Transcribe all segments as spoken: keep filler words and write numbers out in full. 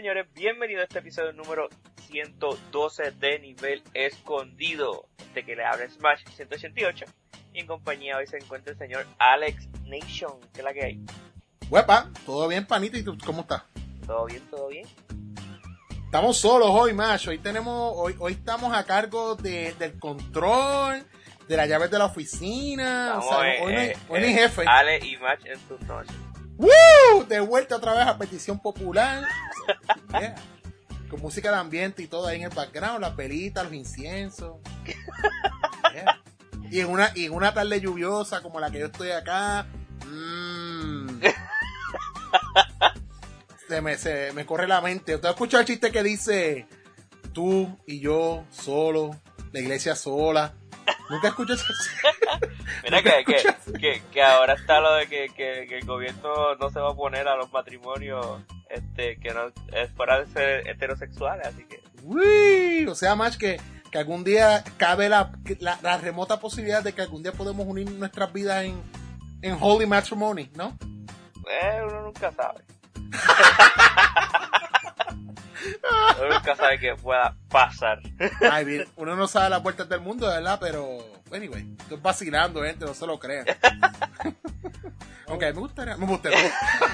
señores, bienvenidos a este episodio número ciento doce de Nivel Escondido. Este que le habla Smash ciento ochenta y ocho. Y en compañía hoy se encuentra el señor Alex Nation. ¿Qué es la que hay? Huepa, todo bien, panita, ¿y tú cómo estás? Todo bien, todo bien. Estamos solos hoy, macho. Hoy tenemos, hoy, hoy estamos a cargo de, del control, de las llaves de la oficina. Estamos, o sea, eh, hoy no hay, eh, hoy no hay eh, jefe. Ale y Match en tus noches. ¡Woo! De vuelta otra vez a petición popular. Yeah. Con música de ambiente y todo ahí en el background, las velitas, los inciensos. Yeah. Y en una, y en una tarde lluviosa como la que yo estoy acá. Mmm. Se me, se me corre la mente. ¿Usted ha escuchado el chiste que dice tú y yo solo, la iglesia sola? ¿Nunca escuchas eso? Mira que, que, que, que ahora está lo de que, que, que el gobierno no se va a oponer a los matrimonios este que no es fuera de ser heterosexuales, así que... Uy, o sea, más que, que algún día cabe la, la, la remota posibilidad de que algún día podemos unir nuestras vidas en, en holy matrimony, ¿no? Eh, uno nunca sabe. Uno nunca sabe que pueda pasar. Ay, bien, uno no sabe las vueltas del mundo, ¿verdad? Pero, anyway, estoy vacilando, gente, no se lo crean. Ok, me gustaría, me gustaría.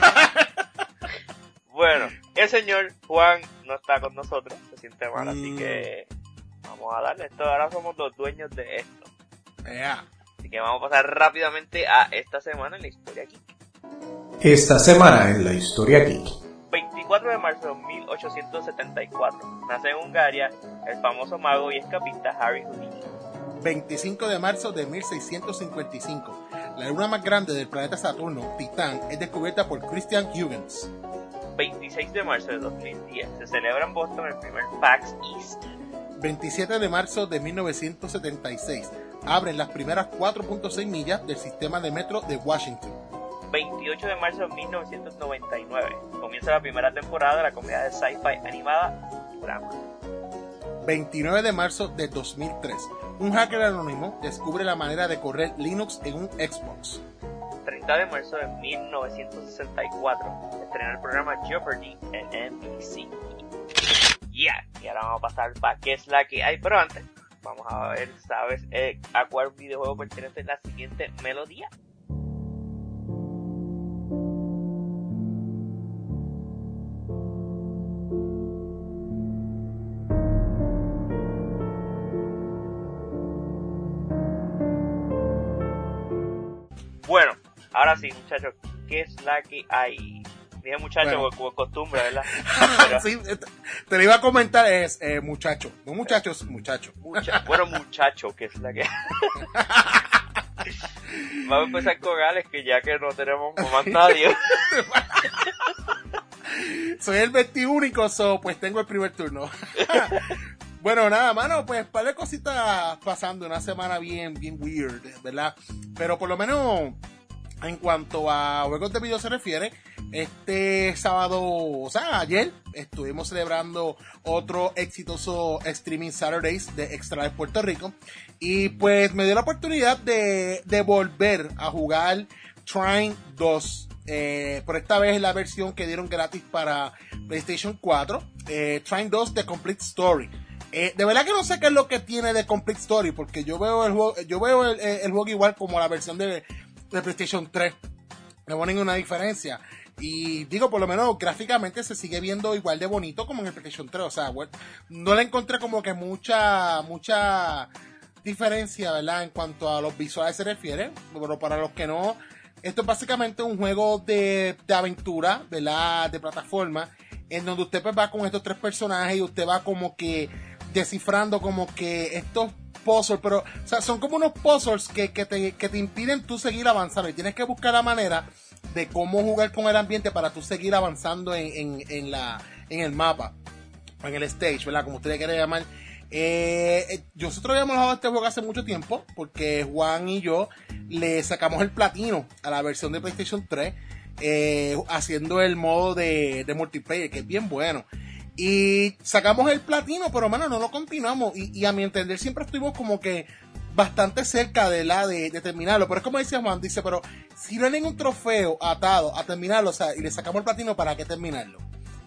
Bueno, el señor Juan no está con nosotros, se siente mal, Mm. así que vamos a darle esto. Ahora somos los dueños de esto. Yeah. Así que vamos a pasar rápidamente a esta semana en la historia aquí. Esta semana en la historia geek. veinticuatro de marzo de mil ochocientos setenta y cuatro. Nace en Hungaria el famoso mago y escapista Harry Houdini. veinticinco de marzo de mil seiscientos cincuenta y cinco. La luna más grande del planeta Saturno, Titán, es descubierta por Christian Huygens. veintiséis de marzo de dos mil diez. Se celebra en Boston el primer PAX East. veintisiete de marzo de mil novecientos setenta y seis. Abren las primeras cuatro punto seis millas del sistema de metro de Washington. veintiocho de marzo de mil novecientos noventa y nueve. Comienza la primera temporada de la comedia de sci-fi animada Futurama. veintinueve de marzo de dos mil tres. Un hacker anónimo descubre la manera de correr Linux en un Xbox. treinta de marzo de mil novecientos sesenta y cuatro. Estrena el programa Jeopardy en N B C. Yeah. Y ahora vamos a pasar para qué es la que hay. Pero antes, vamos a ver, ¿sabes eh, a cuál videojuego pertenece la siguiente melodía? Bueno, ahora sí, muchachos, ¿qué es la que hay? Dije muchachos, Bueno. como costumbre, ¿verdad? Pero, Sí, te, te lo iba a comentar, es eh, muchacho. No muchachos, muchacho. mucha- bueno, muchachos, ¿qué es la que hay? Vamos a empezar con Alex, que ya que no tenemos más nadie. Soy el veintiúnico, so, pues tengo el primer turno. Bueno, nada, mano, pues par de cositas pasando, una semana bien, bien weird, ¿verdad? Pero por lo menos, en cuanto a juegos de video se refiere, este sábado, o sea, ayer, estuvimos celebrando otro exitoso Streaming Saturdays de Extra de Puerto Rico, y pues me dio la oportunidad de, de volver a jugar Trine dos. Eh, por esta vez la versión que dieron gratis para PlayStation cuatro, eh, Trine dos The Complete Story. Eh, de verdad que no sé qué es lo que tiene de Complete Story, porque yo veo el juego, yo veo el, el juego igual como la versión de, de PlayStation tres. No veo ninguna diferencia. Y digo, por lo menos gráficamente se sigue viendo igual de bonito como en el PlayStation tres. O sea, bueno, no le encontré como que mucha, mucha diferencia, ¿verdad? En cuanto a los visuales se refiere. Pero para los que no, esto es básicamente un juego de, de aventura, ¿verdad? De plataforma, en donde usted pues va con estos tres personajes y usted va como que descifrando como que estos puzzles, pero o sea, son como unos puzzles que, que, te, que te impiden tú seguir avanzando y tienes que buscar la manera de cómo jugar con el ambiente para tú seguir avanzando en, en, en, la, en el mapa, en el stage, ¿verdad? Como usted le quiere llamar. Eh, nosotros habíamos jugado este juego hace mucho tiempo porque Juan y yo le sacamos el platino a la versión de PlayStation tres, eh, haciendo el modo de, de multiplayer, que es bien bueno. Y sacamos el platino, pero mano, no lo continuamos. Y, y a mi entender siempre estuvimos como que bastante cerca de la de, de terminarlo. Pero es como decía Juan, dice, pero si no hay ningún trofeo atado a terminarlo, o sea, y le sacamos el platino, ¿para qué terminarlo?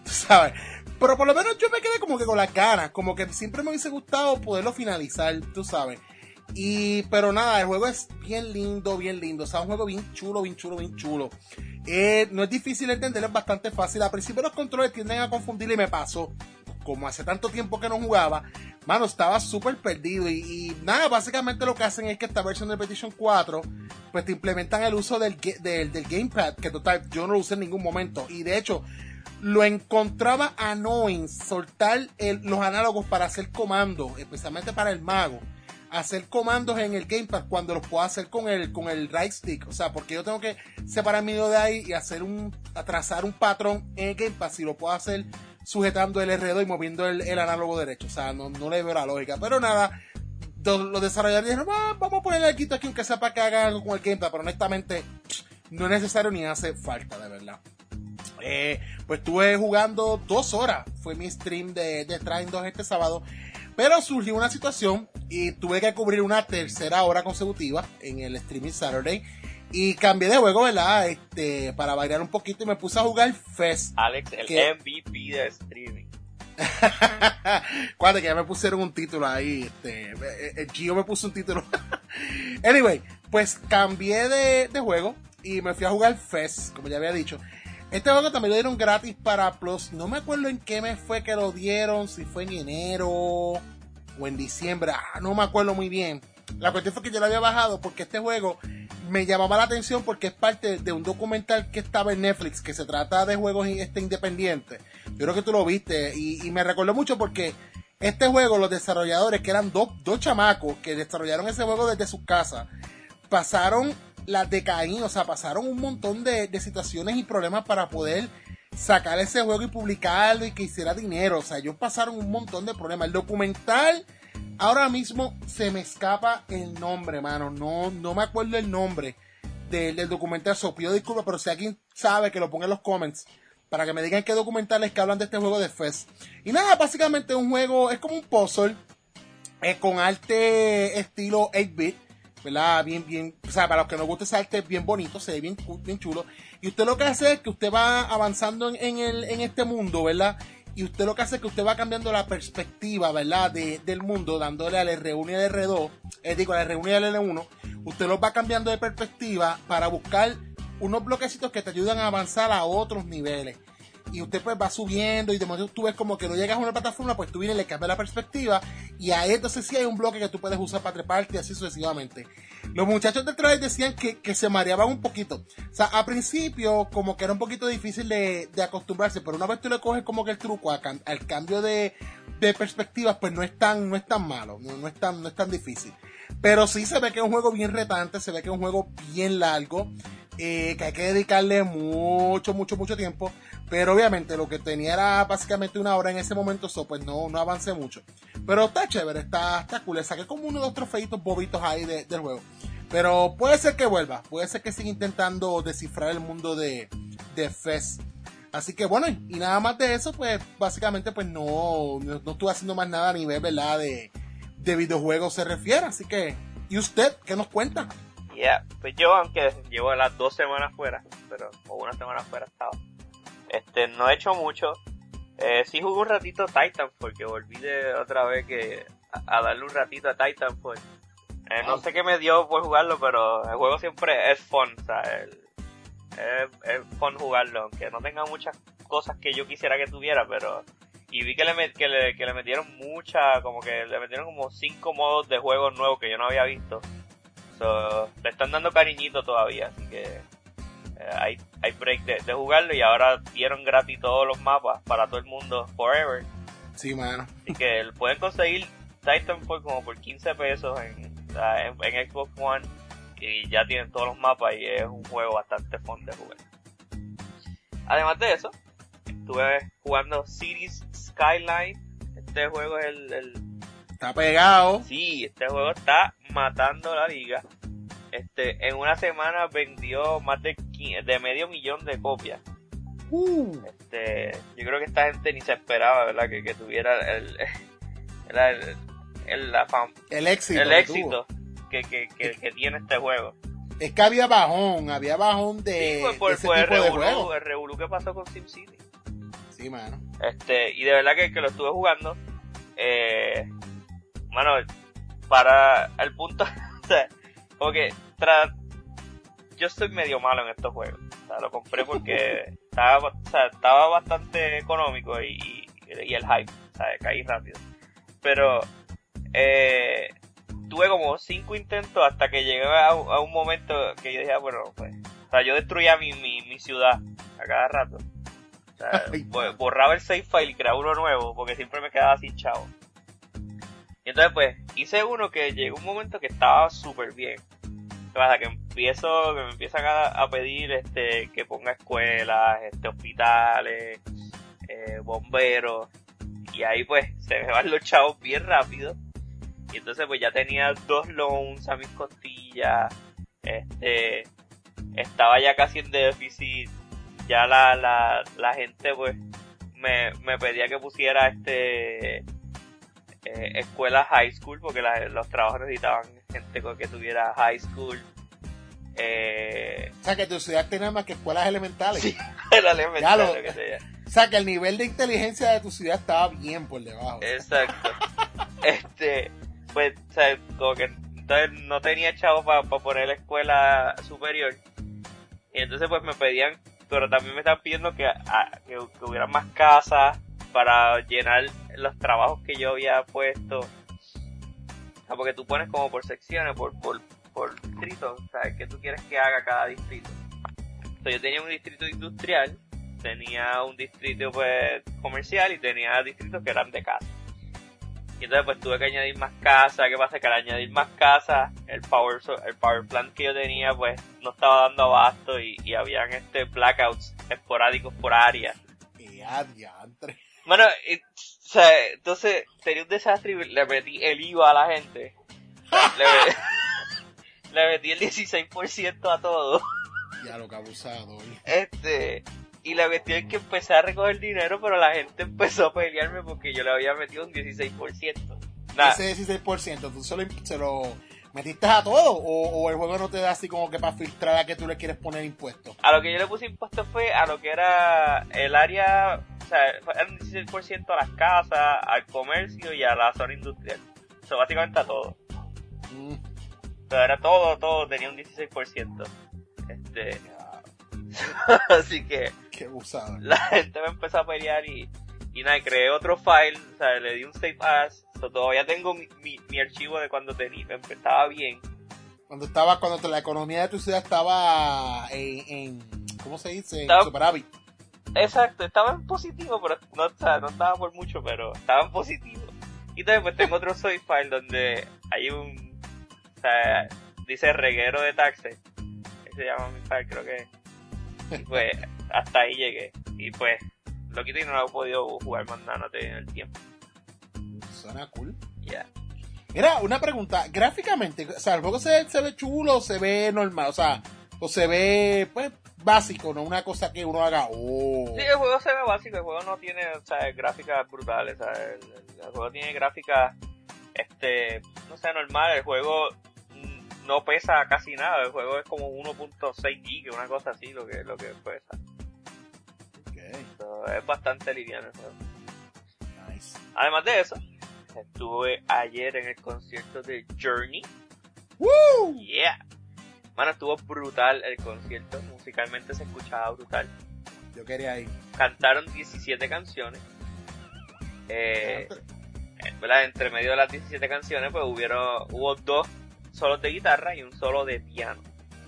tú sabes. Pero por lo menos yo me quedé como que con las ganas, como que siempre me hubiese gustado poderlo finalizar, tú sabes. Y, pero nada, el juego es bien lindo, bien lindo, o sea, un juego bien chulo, bien chulo, bien chulo. Eh, no es difícil de entender, es bastante fácil. Al principio los controles tienden a confundir y me pasó. Como hace tanto tiempo que no jugaba, mano, estaba súper perdido. Y, y nada, básicamente lo que hacen es que esta versión de PlayStation cuatro, pues te implementan el uso del, del, del Gamepad, que total, yo no lo usé en ningún momento. Y de hecho, lo encontraba annoying soltar el, los análogos para hacer comandos, especialmente para el mago. Hacer comandos en el Gamepad cuando los puedo hacer con el, con el right stick. O sea, porque yo tengo que separar mi dedo de ahí y hacer un, trazar un patrón en el Gamepad si lo puedo hacer sujetando el R dos y moviendo el, el análogo derecho. O sea, no, no le veo la lógica. Pero nada, los, los desarrolladores dijeron, ah, vamos a ponerle aquí, aquí aunque sea para que haga algo con el Gamepad. Pero honestamente, no es necesario ni hace falta, de verdad. Eh, pues estuve jugando dos horas. Fue mi stream de, de Train dos este sábado. Pero surgió una situación y tuve que cubrir una tercera hora consecutiva en el Streaming Saturday. Y cambié de juego, ¿verdad? Este, para bailar un poquito y me puse a jugar Fest. Alex, el que... M V P de streaming. Cuando que ya me pusieron un título ahí. Este, el Gio me puso un título. Anyway, pues cambié de, de juego y me fui a jugar Fest, como ya había dicho. Este juego también lo dieron gratis para Plus. No me acuerdo en qué mes fue que lo dieron. Si fue en enero o en diciembre. Ah, no me acuerdo muy bien. La cuestión fue que yo lo había bajado porque este juego me llamaba la atención porque es parte de un documental que estaba en Netflix que se trata de juegos este, independientes. Yo creo que tú lo viste y, y me recordó mucho porque este juego, los desarrolladores, que eran dos, dos chamacos que desarrollaron ese juego desde sus casas, pasaron las decaídas, o sea, pasaron un montón de, de situaciones y problemas para poder sacar ese juego y publicarlo y que hiciera dinero. O sea, ellos pasaron un montón de problemas. El documental, ahora mismo se me escapa el nombre, mano. No, no me acuerdo el nombre del, del documental. So, pido disculpas, pero si alguien sabe, que lo ponga en los comments para que me digan qué documentales que hablan de este juego de Fest. Y nada, básicamente es un juego, es como un puzzle eh, con arte estilo ocho bit. ¿Verdad? Bien, bien, o sea, para los que nos gusta ese arte, bien bonito, se ve bien, bien chulo. Y usted lo que hace es que usted va avanzando en, en, el, en este mundo, ¿verdad? Y usted lo que hace es que usted va cambiando la perspectiva, ¿verdad? De, del mundo, dándole al R uno y al R dos, eh, digo, al R uno y al R uno. Usted los va cambiando de perspectiva para buscar unos bloquecitos que te ayudan a avanzar a otros niveles. Y usted pues va subiendo y de momento tú ves como que no llegas a una plataforma, pues tú vienes y le cambias la perspectiva y ahí entonces sí hay un bloque que tú puedes usar para treparte y así sucesivamente. Los muchachos del trailer decían que, que se mareaban un poquito. O sea, a principio como que era un poquito difícil de, de acostumbrarse, pero una vez tú le coges como que el truco a, al cambio de, de perspectivas, pues no es tan, no es tan malo, no, no, es tan, no es tan difícil. Pero sí se ve que es un juego bien retante, se ve que es un juego bien largo. Eh, que hay que dedicarle mucho, mucho, mucho tiempo, pero obviamente lo que tenía era básicamente una hora en ese momento, so, pues no, no avancé mucho, pero está chévere, está, está cool, le saqué como uno o dos trofeitos bobitos ahí de, del juego, pero puede ser que vuelva, puede ser que siga intentando descifrar el mundo de, de Fest, así que bueno, y nada más de eso, pues básicamente pues no, no, no estuve haciendo más nada a nivel, ¿verdad?, de, de videojuegos se refiere, así que, ¿y usted qué nos cuenta? Yeah, pues yo, aunque llevo las dos semanas fuera, pero, o una semana fuera estaba, este, no he hecho mucho. Eh, sí jugué un ratito Titanfall, porque volví de otra vez que, a, a darle un ratito a Titanfall. Eh, no sé qué me dio por jugarlo, pero el juego siempre es fun, o sea, el, es, es fun jugarlo, aunque no tenga muchas cosas que yo quisiera que tuviera, pero, y vi que le, que le, que le metieron mucha, como que le metieron como cinco modos de juego nuevos que yo no había visto. So, le están dando cariñito todavía, así que eh, hay, hay break de, de jugarlo y ahora dieron gratis todos los mapas para todo el mundo forever. Sí, mano. Así que pueden conseguir Titanfall como por quince pesos en, en, en Xbox One y ya tienen todos los mapas y es un juego bastante fun de jugar. Además de eso, estuve jugando Cities Skyline. Este juego es el... el Está pegado. Sí, este juego está matando la liga. Este, en una semana vendió más de, de medio millón de copias. Uh. Este, yo creo que esta gente ni se esperaba, ¿verdad? Que, que tuviera el, el, el, el, la fam, el éxito, el éxito que, que, que, que tiene este juego. Es que había bajón, había bajón de, sí, pues por, de ese por tipo el de revolú, juego. El revolú que pasó con SimCity. Sí, Sí, mano. Este, y de verdad que, que lo estuve jugando. Eh, mano, para el punto, o sea, como que tra- yo soy medio malo en estos juegos. O sea, lo compré porque estaba, o sea, estaba bastante económico y, y, y el hype, o sea, caí rápido. Pero, eh, tuve como cinco intentos hasta que llegué a, a un momento que yo dije, ah, bueno, pues, o sea, yo destruía mi, mi, mi ciudad a cada rato. O sea, Ay, borraba el save file y creaba uno nuevo porque siempre me quedaba sin chavo. Y entonces pues hice uno que llegó un momento que estaba súper bien. ¿Qué pasa? Que empiezo, que me empiezan a, a pedir este que ponga escuelas, este hospitales, eh, bomberos. Y ahí pues se me van los chavos bien rápido. Y entonces pues ya tenía dos loans a mis costillas. Este estaba ya casi en déficit. Ya la, la, la gente pues me, me pedía que pusiera este eh, escuela high school porque la, los trabajos necesitaban gente que tuviera high school. Eh, O sea, que tu ciudad tiene más que escuelas elementales. sí, el elemental, Ya lo- lo que sea. O sea, que el nivel de inteligencia de tu ciudad estaba bien por debajo. Exacto. Este, pues, o sea, como que entonces no tenía chavo para pa poner la escuela superior. Y entonces pues me pedían, pero también me estaban pidiendo que, a, que, que hubiera más casas para llenar los trabajos que yo había puesto. O sea, porque tú pones como por secciones, por, por, por distritos, o sea, que tú quieres que haga cada distrito. Entonces yo tenía un distrito industrial, tenía un distrito pues comercial y tenía distritos que eran de casa. Y entonces pues tuve que añadir más casas. ¿Qué pasa? Que al añadir más casas, el power el power plant que yo tenía pues no estaba dando abasto y, y habían este blackouts esporádicos por área. Y adiantre. Bueno, y, o sea, entonces tenía un desastre y le metí el I V A a la gente. O sea, le, le metí el dieciséis por ciento a todo. Ya lo que abusado. ¿eh? Este, y la cuestión es que empecé a recoger dinero, pero la gente empezó a pelearme porque yo le había metido un dieciséis por ciento. Nada. Ese dieciséis por ciento, ¿tú se lo, se lo metiste a todo? O, ¿O el juego no te da así como que para filtrar a que tú le quieres poner impuestos? A lo que yo le puse impuesto fue a lo que era el área, o sea, era un dieciséis por ciento a las casas, al comercio y a la zona industrial. O sea, básicamente a todo. Mm. O sea, era todo, todo tenía un dieciséis por ciento. Este, así que Qué abusado. la gente me empezó a pelear y, y nada, creé otro file, o sea, le di un save as, so, todavía tengo mi, mi, mi archivo de cuando tenía, empezaba bien. Cuando estaba, cuando te- la economía de tu ciudad estaba en, en ¿cómo se dice? En Estaba- superávit. Exacto, estaba en positivo, pero no, o sea, no estaba por mucho, pero estaba en positivo. Y también pues tengo otro save file donde hay un, o sea, dice reguero de taxes, ese se llama mi file, creo que. Y pues hasta ahí llegué. Y pues lo quité y no lo he podido jugar más nada, no he tenido el tiempo. Suena cool. Ya. Mira, una pregunta. Gráficamente, o sea, el juego se, se ve chulo, se ve normal, o sea, o se ve, pues, básico, no una cosa que uno haga, oh. Sí, el juego se ve básico, el juego no tiene, o sea, gráficas brutales, o sea, el, el- el juego tiene gráficas, este, no sé, normal, el juego mm, no pesa casi nada, el juego es como uno punto seis gigas, una cosa así, lo que, lo que pesa. Ok, So, es bastante liviano el juego. nice. Además de eso, estuve ayer en el concierto de Journey. ¡Woo! Yeah. Mano, estuvo brutal el concierto, musicalmente se escuchaba brutal. Yo quería ir. Cantaron diecisiete canciones. Eh, ¿verdad? Entre medio de las diecisiete canciones, pues hubieron, hubo dos solos de guitarra y un solo de piano.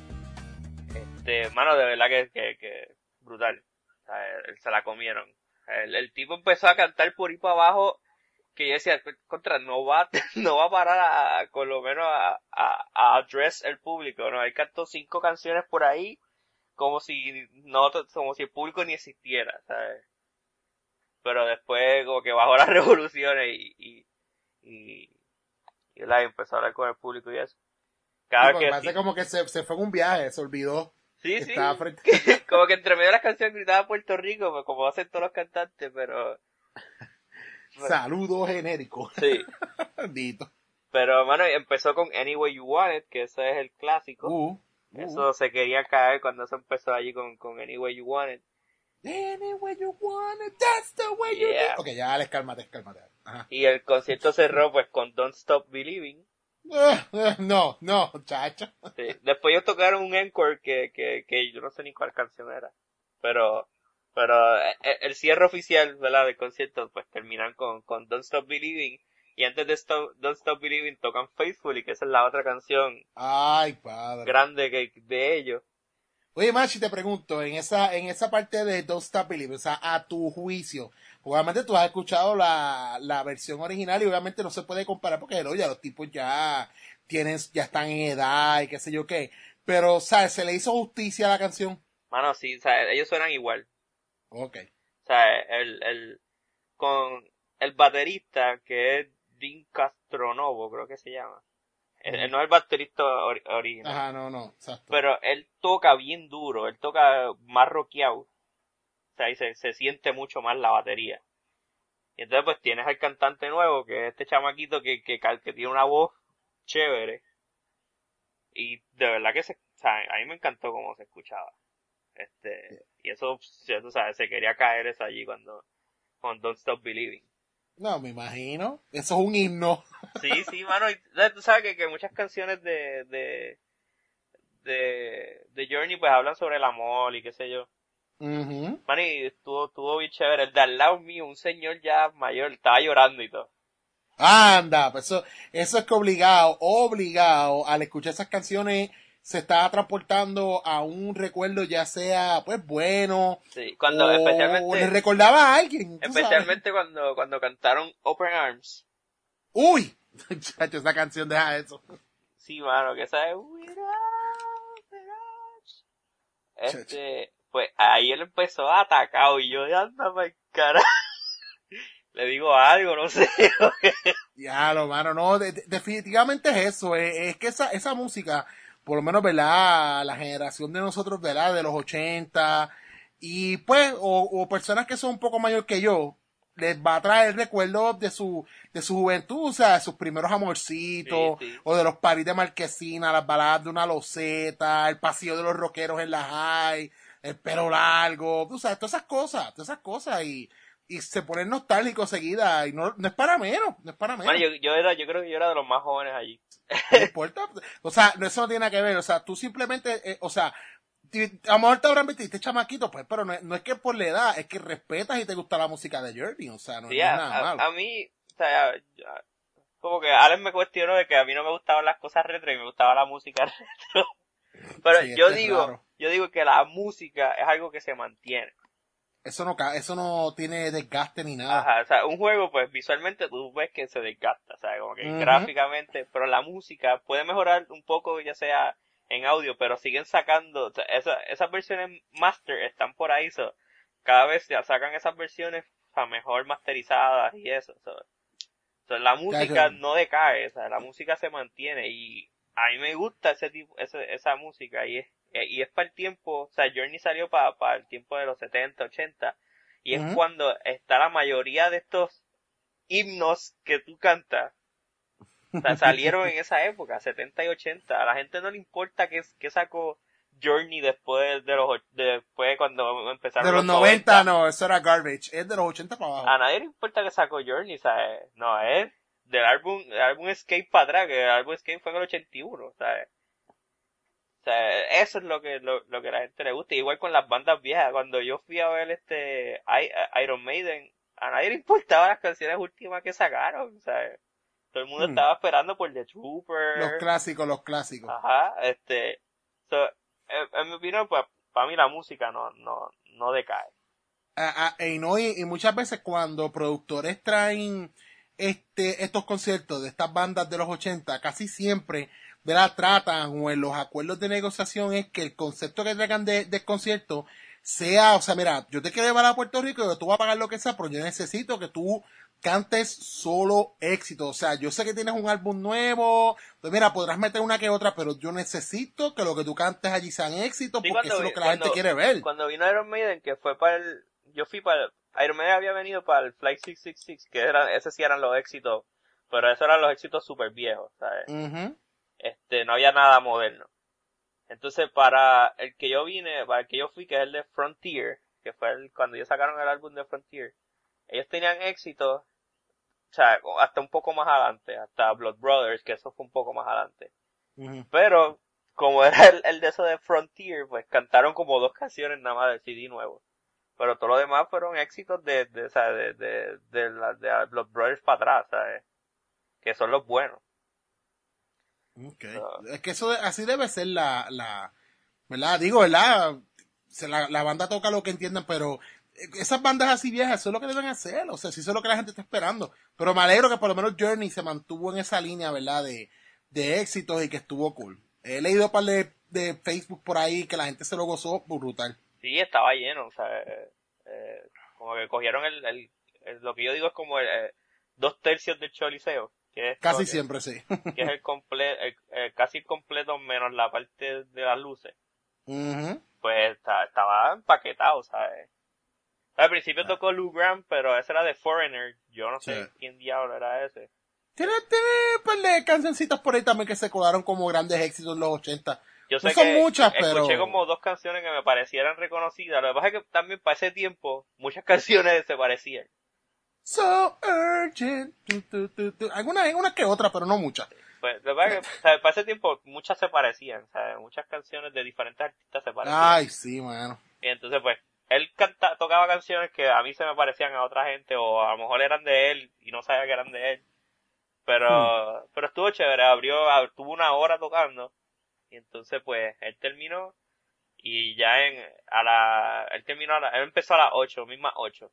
Este, mano, de verdad que, que, que brutal. O sea, él- se la comieron. El, el tipo empezó a cantar por ahí para abajo, que yo decía, contra, no va, no va a parar a, a- con lo menos a, a, a address el público, ¿no? Él cantó cinco canciones por ahí, como si no, como si el público ni existiera, ¿sabes? Pero después como que bajó las revoluciones y, y, y, y la empezó a hablar con el público y eso. Cada Sí, vez porque que parece sí, como que se, se fue en un viaje, se olvidó. sí, que sí, estaba frente. como que entre medio de las canciones gritaba Puerto Rico, pues, como hacen todos los cantantes, pero Saludo genérico. sí. Dito. Pero, mano, empezó con Any Way You Want It, que ese es el clásico. Uh, uh. Eso se quería caer cuando se empezó allí con, con Any Way You Want It. Any way you want it, that's the way you Yeah. do. Ok, ya, Alex, cálmate, cálmate. Ajá. Y el concierto cerró pues con Don't Stop Believing. Uh, uh, no, no, chacho. Sí. Después ellos tocaron un encore que, que, que yo no sé ni cuál canción era. Pero, pero el, el cierre oficial, ¿verdad? Del concierto, pues terminan con, con Don't Stop Believing. Y antes de Stop, Don't Stop Believing tocan Faithfully, que esa es la otra canción Ay, padre. grande que, de ellos. Oye, Machi, te pregunto, en esa, en esa parte de Don't Stop Believing, o sea, a tu juicio, obviamente tú has escuchado la, la versión original y obviamente no se puede comparar porque, oye, los tipos ya tienen, ya están en edad y qué sé yo qué. Pero, ¿sabes? ¿Se le hizo justicia a la canción? Mano, sí, o sea, ellos suenan igual. Ok. O sea, el, el, con el baterista, que es Dean Castronovo, creo que se llama. Él, él no es el baterista or- original. Ajá, no, no, exacto. Pero él toca bien duro, él toca más rockeado. O sea, y se, se siente mucho más la batería. Y entonces pues tienes al cantante nuevo, que es este chamaquito que, que, que tiene una voz chévere. Y de verdad que se, o sea, a mí me encantó cómo se escuchaba. Este, y eso, ya tú sabes, se quería caer eso allí cuando, con Don't Stop Believing. No, me imagino. Eso es un himno. Sí, sí, mano, y tú sabes que, que muchas canciones de, de, de, de Journey pues hablan sobre el amor y qué sé yo. Uh-huh. Mano, y estuvo, estuvo bien chévere. El de al lado mío, un señor ya mayor, estaba llorando y todo. Anda, pues eso, eso es que obligado, obligado, al escuchar esas canciones, se está transportando a un recuerdo ya sea, pues, bueno, Sí, cuando, o especialmente, le recordaba a alguien, tú especialmente cuando, cuando cantaron Open Arms. sabes. ¡Uy! Chacho, esa canción deja eso. Sí, mano, que esa es Without Open Arms. Este, pues ahí él empezó a atacar y yo, anda pa'l cara. Le digo algo, no sé. Ya, lo mano, no, de- de- definitivamente es eso, es, es que esa, esa música, por lo menos, ¿verdad? La generación de nosotros, ¿verdad? De los ochenta, y pues, o, o personas que son un poco mayor que yo, les va a traer recuerdos de su, de su juventud, o sea, de sus primeros amorcitos, Sí, sí. o de los paris de Marquesina, las baladas de una loseta, el pasillo de los rockeros en la high, el pelo largo, tú sabes, todas esas cosas, todas esas cosas, y, y se pone nostálgico seguida, y no, no es para menos, no es para menos. Bueno, yo, yo era, yo creo que yo era de los más jóvenes allí. No importa, o sea, no, eso no tiene nada que ver, o sea, tú simplemente, eh, o sea, ti- a lo mejor te habrán visto este chamaquito, pues, pero no, es- no es que por la edad, es que respetas y te gusta la música de Journey, o sea, no, Sí, no es a, nada a, malo. a mí, o sea, ya- como que Alex me cuestionó de que a mí no me gustaban las cosas retro y me gustaba la música retro. Pero Sí, yo este es digo, raro. yo digo que la música es algo que se mantiene. Eso no, ca- eso no tiene desgaste ni nada. Ajá, o sea, un juego pues visualmente tú ves que se desgasta, o sea, como que Ujú. gráficamente, pero la música puede mejorar un poco ya sea en audio, pero siguen sacando, o sea, esa, esas versiones master están por ahí, so, cada vez ya sacan esas versiones o sea, mejor masterizadas y eso, so. So, la música Cacho, no decae, o sea, la música se mantiene y a mí me gusta ese tipo, ese, esa música y es, y es para el tiempo, o sea, Journey salió para, para el tiempo de los setenta, ochenta y es Ujú. cuando está la mayoría de estos himnos que tú cantas, o sea, salieron en esa época, setenta y ochenta. A la gente no le importa qué, qué sacó Journey después de los, después cuando empezaron de los los noventa, noventa. no, eso era garbage, es de los ochenta para abajo. A nadie le importa que sacó Journey, ¿sabes? No, es del álbum, el álbum Escape para atrás, que el álbum Escape fue en el ochenta y uno, ¿sabes? O sea, eso es lo que, lo, lo que a la gente le gusta. Igual con las bandas viejas, cuando yo fui a ver este I- Iron Maiden, a nadie le importaban las canciones últimas que sacaron, ¿sabes? Todo el mundo Hmm. estaba esperando por The Los Trooper. clásicos, los clásicos. Ajá, este, so, en, en mi opinión, pues, para mí la música no, no, no decae. Ah, ah, y, no, y, y muchas veces cuando productores traen este estos conciertos de estas bandas de los ochenta, casi siempre, ¿verdad? Tratan o en los acuerdos de negociación es que el concepto que traigan de, del concierto sea, o sea, mira, yo te quiero llevar a Puerto Rico y tú vas a pagar lo que sea, pero yo necesito que tú cantes solo éxito. O sea, yo sé que tienes un álbum nuevo, pues mira, podrás meter una que otra, pero yo necesito que lo que tú cantes allí sean éxitos Sí, porque cuando, eso es vi- lo que la cuando, gente quiere ver. cuando vino Iron Maiden, que fue para el, yo fui para el, Iron Maiden había venido para el Flight seiscientos sesenta y seis, que era, ese sí eran los éxitos, pero esos eran los éxitos super viejos, ¿sabes? Ujú. Este, no había nada moderno. Entonces, para el que yo vine, para el que yo fui, que es el de Frontier, que fue el, cuando ellos sacaron el álbum de Frontier, ellos tenían éxito, o sea, hasta un poco más adelante, hasta Blood Brothers, que eso fue un poco más adelante. Uh-huh. Pero, como era el, el de eso de Frontier, pues cantaron como dos canciones nada más del C D nuevo. Pero todo lo demás fueron éxitos de, de, o sea, de, de, de, la, de Blood Brothers para atrás, ¿sabes? Que son los buenos. Okay. So, es que eso, así debe ser la, la, ¿verdad? Digo, ¿verdad? Se la, la banda toca lo que entiendan, pero esas bandas así viejas, eso es lo que deben hacer, o sea, si eso es lo que la gente está esperando. Pero me alegro que por lo menos Journey se mantuvo en esa línea, ¿verdad? De, de éxitos y que estuvo cool. He leído un par de, de Facebook por ahí que la gente se lo gozó brutal. Sí, estaba lleno, o sea, eh, eh, como que cogieron el, el, el, lo que yo digo es como el, eh, dos tercios del Choliseo. Que es casi que, siempre, sí. Que es el completo, el, el, casi completo menos la parte de las luces. Uh-huh. Pues está, estaba empaquetado, ¿sabes? Al principio ah. tocó Lou Graham, pero ese era de Foreigner. Yo no sé sí. quién diablo era ese. Tiene, tiene un par de cancioncitas por ahí también que se colaron como grandes éxitos en los ochenta. Yo sé no son que muchas, escuché pero... como dos canciones que me parecieran reconocidas. Lo que pasa es que también para ese tiempo muchas canciones se parecían. So urgent. Tu, tu, tu, tu. Algunas, algunas que otras, pero no muchas. Pues, lo que pasa es que, o sea, para ese tiempo muchas se parecían, o sea, muchas canciones de diferentes artistas se parecían. Ay, sí, mano. Y entonces, pues, él canta, tocaba canciones que a mí se me parecían a otra gente, o a lo mejor eran de él, y no sabía que eran de él. Pero, hmm. pero estuvo chévere, abrió, tuvo una hora tocando, y entonces, pues, él terminó, y ya en, a la, él terminó a la, él empezó a las ocho, mismas ocho.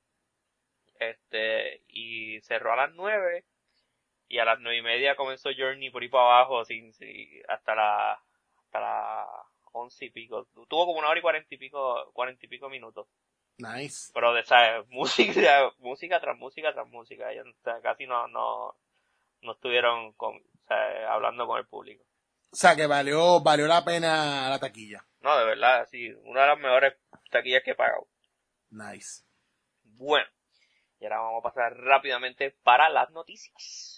Este, y cerró a las nueve, y a las nueve y media comenzó Journey por ahí para abajo, sin, sin, hasta la, hasta la once y pico. Tuvo como una hora y cuarenta y pico, cuarenta y pico minutos. Nice. Pero de, ¿sabes? Música, música tras música tras música. Ellos, o sea, casi no, no, no estuvieron con, o sea, hablando con el público. O sea, que valió, valió la pena la taquilla. No, de verdad, sí, una de las mejores taquillas que he pagado. Nice. Bueno. Y ahora vamos a pasar rápidamente para las noticias.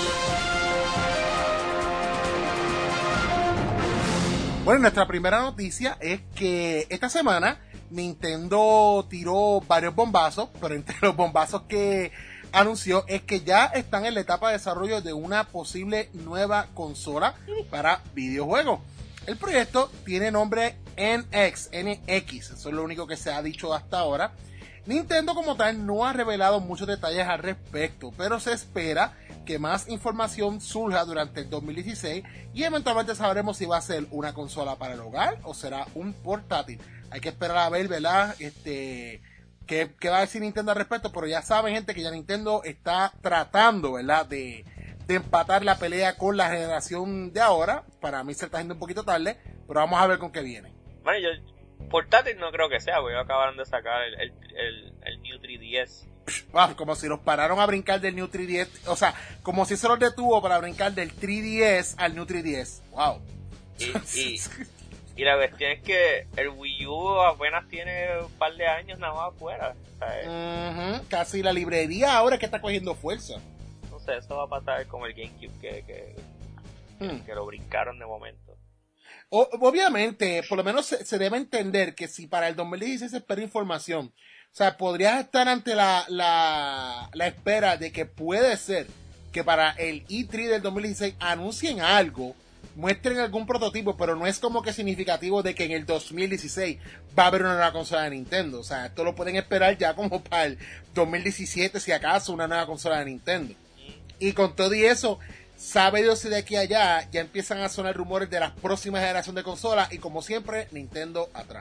Bueno, nuestra primera noticia es que esta semana Nintendo tiró varios bombazos, pero entre los bombazos que anunció es que ya están en la etapa de desarrollo de una posible nueva consola para videojuegos. El proyecto tiene nombre N X, N X, eso es lo único que se ha dicho hasta ahora. Nintendo como tal no ha revelado muchos detalles al respecto, pero se espera que más información surja durante el dos mil dieciséis y eventualmente sabremos si va a ser una consola para el hogar o será un portátil. Hay que esperar a ver, ¿verdad? Este, qué, qué va a decir Nintendo al respecto, pero ya saben, gente, que ya Nintendo está tratando, ¿verdad? De, de empatar la pelea con la generación de ahora. Para mí se está haciendo un poquito tarde, pero vamos a ver con qué viene. Bueno, yo... portátil no creo que sea, porque acabaron de sacar el, el, el, el New tres D S. Wow, como si los pararon a brincar del New tres D S, o sea, como si se los detuvo para brincar del tres D S al New tres D S. Wow. Y, y, y la cuestión es que el Wii U apenas tiene un par de años nada más afuera, ¿sabes? Uh-huh. Casi la librería ahora es que está cogiendo fuerza. No sé, eso va a pasar como el GameCube que, que, hmm. que lo brincaron de momento. O, obviamente, por lo menos se, se debe entender que si para el dos mil dieciséis se espera información, o sea, podrías estar ante la, la, la espera de que puede ser que para el E tres del dos mil dieciséis anuncien algo, muestren algún prototipo, pero no es como que significativo de que en el dos mil dieciséis va a haber una nueva consola de Nintendo. O sea, esto lo pueden esperar ya como para el dos mil diecisiete, si acaso, una nueva consola de Nintendo. Y con todo y eso, sabe Dios si de aquí a allá ya empiezan a sonar rumores de la próxima generación de consolas y como siempre, Nintendo atrás.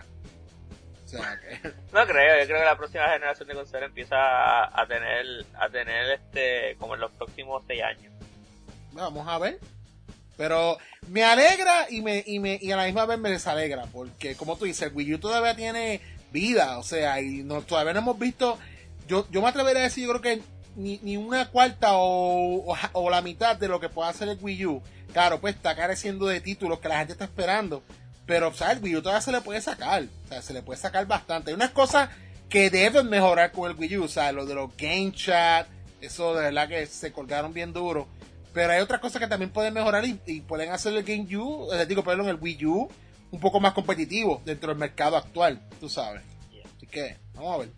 O sea que... No creo, yo creo que la próxima generación de consolas empieza a, a tener, a tener este, como en los próximos seis años. Vamos a ver. Pero me alegra y me, y me, y a la misma vez me desalegra, porque como tú dices, el Wii U todavía tiene vida, o sea, y no, todavía no hemos visto, yo, yo me atrevería a decir, yo creo que Ni, ni una cuarta o, o, o la mitad de lo que pueda hacer el Wii U. Claro, pues está careciendo de títulos que la gente está esperando. Pero, o sea, el Wii U todavía se le puede sacar. O sea, se le puede sacar bastante. Hay unas cosas que deben mejorar con el Wii U. O sea, lo de los Game Chat. Eso de verdad que se colgaron bien duro. Pero hay otras cosas que también pueden mejorar y, y pueden hacer el Game U, les digo, perdón, el Wii U un poco más competitivo dentro del mercado actual. Tú sabes. Así que, vamos a ver.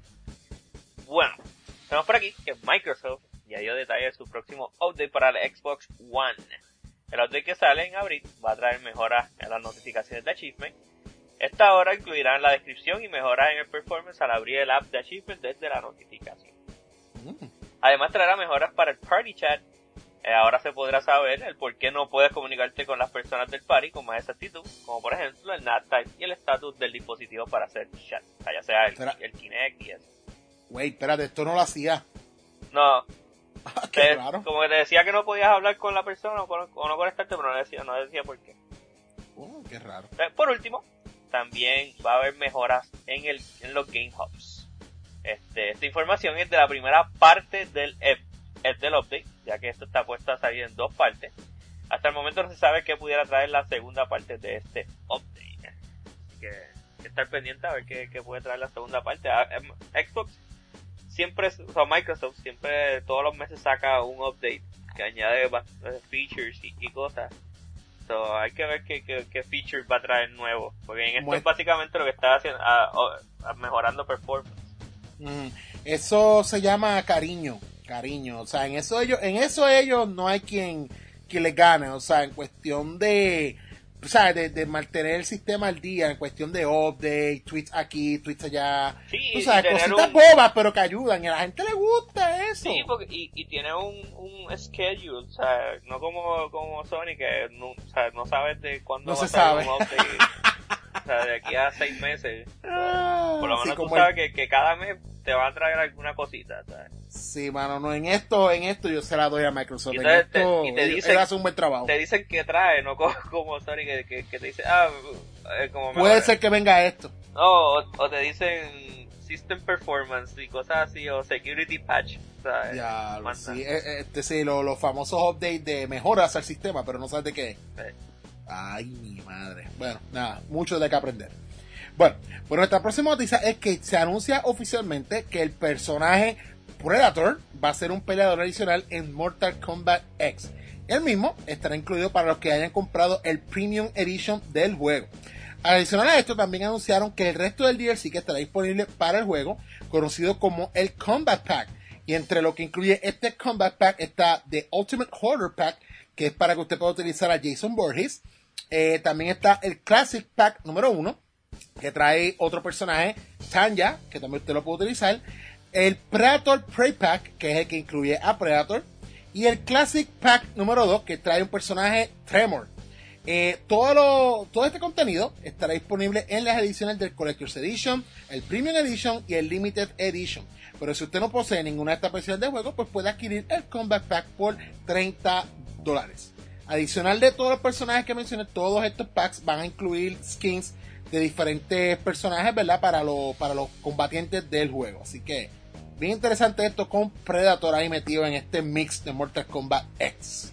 Bueno, tenemos por aquí que Microsoft ya dio detalles de su próximo update para el Xbox One. El update que sale en abril va a traer mejoras en las notificaciones de Achievement. Esta ahora incluirán la descripción y mejoras en el performance al abrir el app de Achievement desde la notificación. Mm. Además traerá mejoras para el Party Chat. Eh, ahora se podrá saber el por qué no puedes comunicarte con las personas del party con más exactitud, como por ejemplo el N A T type y el estatus del dispositivo para hacer chat, o sea, ya sea el, el Kinect y eso. Wey, espérate, esto no lo hacía. No. Qué te, raro. Como que te decía que no podías hablar con la persona o, con, o no conectarte, pero no decía, no decía por qué. Oh, qué raro. Eh, por último, también va a haber mejoras en el en los Game Hubs. Este, esta información es de la primera parte del es del update, ya que esto está puesto a salir en dos partes. Hasta el momento no se sabe qué pudiera traer la segunda parte de este update. Así que, que estar pendiente a ver qué, qué puede traer la segunda parte. A, a, Xbox siempre, o sea, Microsoft siempre todos los meses saca un update que añade features y, y cosas. So, hay que ver qué, qué, qué features va a traer nuevo, porque en esto Muy... es básicamente lo que está haciendo, a, a, a mejorando performance. Mm, eso se llama cariño. Cariño, o sea, en eso ellos, en eso ellos no hay quien, quien les gane, o sea, en cuestión de, o sea, de, de mantener el sistema al día, en cuestión de update, tweets aquí, tweets allá, sí, o sea, cositas un... bobas, pero que ayudan, y a la gente le gusta eso. Sí, porque, y, y tiene un, un schedule, o sea, no como, como Sony, que no, o sea, no sabes de cuándo no va se a sabe. un update, o sea, de aquí a seis meses, o sea, por lo menos sí, tú sabes el... que, que cada mes te va a traer alguna cosita, ¿sabes? Sí, mano, no, en esto, en esto yo se la doy a Microsoft. Y entonces, en esto, te, y te dicen, él hace un buen trabajo. Te dicen que trae, no como, como Sony, que, que, que te dice, ah, eh, como puede mejor. Ser que venga esto. No, o, o te dicen System Performance y cosas así, o Security Patch, ¿sabes? Ya, sí, este, sí, los, los famosos updates de mejoras al sistema, pero no sabes de qué. Sí. Ay, mi madre. Bueno, nada, mucho de que aprender. Bueno, pues nuestra próxima noticia es que se anuncia oficialmente que el personaje Predator va a ser un peleador adicional en Mortal Kombat X. El mismo estará incluido para los que hayan comprado el Premium Edition del juego. Adicional a esto, también anunciaron que el resto del D L C que estará disponible para el juego, conocido como el Combat Pack. Y entre lo que incluye este Combat Pack está The Ultimate Hoarder Pack, que es para que usted pueda utilizar a Jason Voorhees. Eh, también está el Classic Pack número uno, que trae otro personaje, Tanya, que también usted lo puede utilizar. El Predator Prey Pack, que es el que incluye a Predator. Y el Classic Pack número dos, que trae un personaje, Tremor. Eh, todo, lo, todo este contenido estará disponible en las ediciones del Collector's Edition, el Premium Edition y el Limited Edition. Pero si usted no posee ninguna de estas versiones de juego, pues puede adquirir el Combat Pack por treinta dólares. Adicional de todos los personajes que mencioné, todos estos packs van a incluir skins de diferentes personajes, ¿verdad? Para, lo, para los combatientes del juego. Así que, bien interesante esto con Predator ahí metido en este mix de Mortal Kombat X.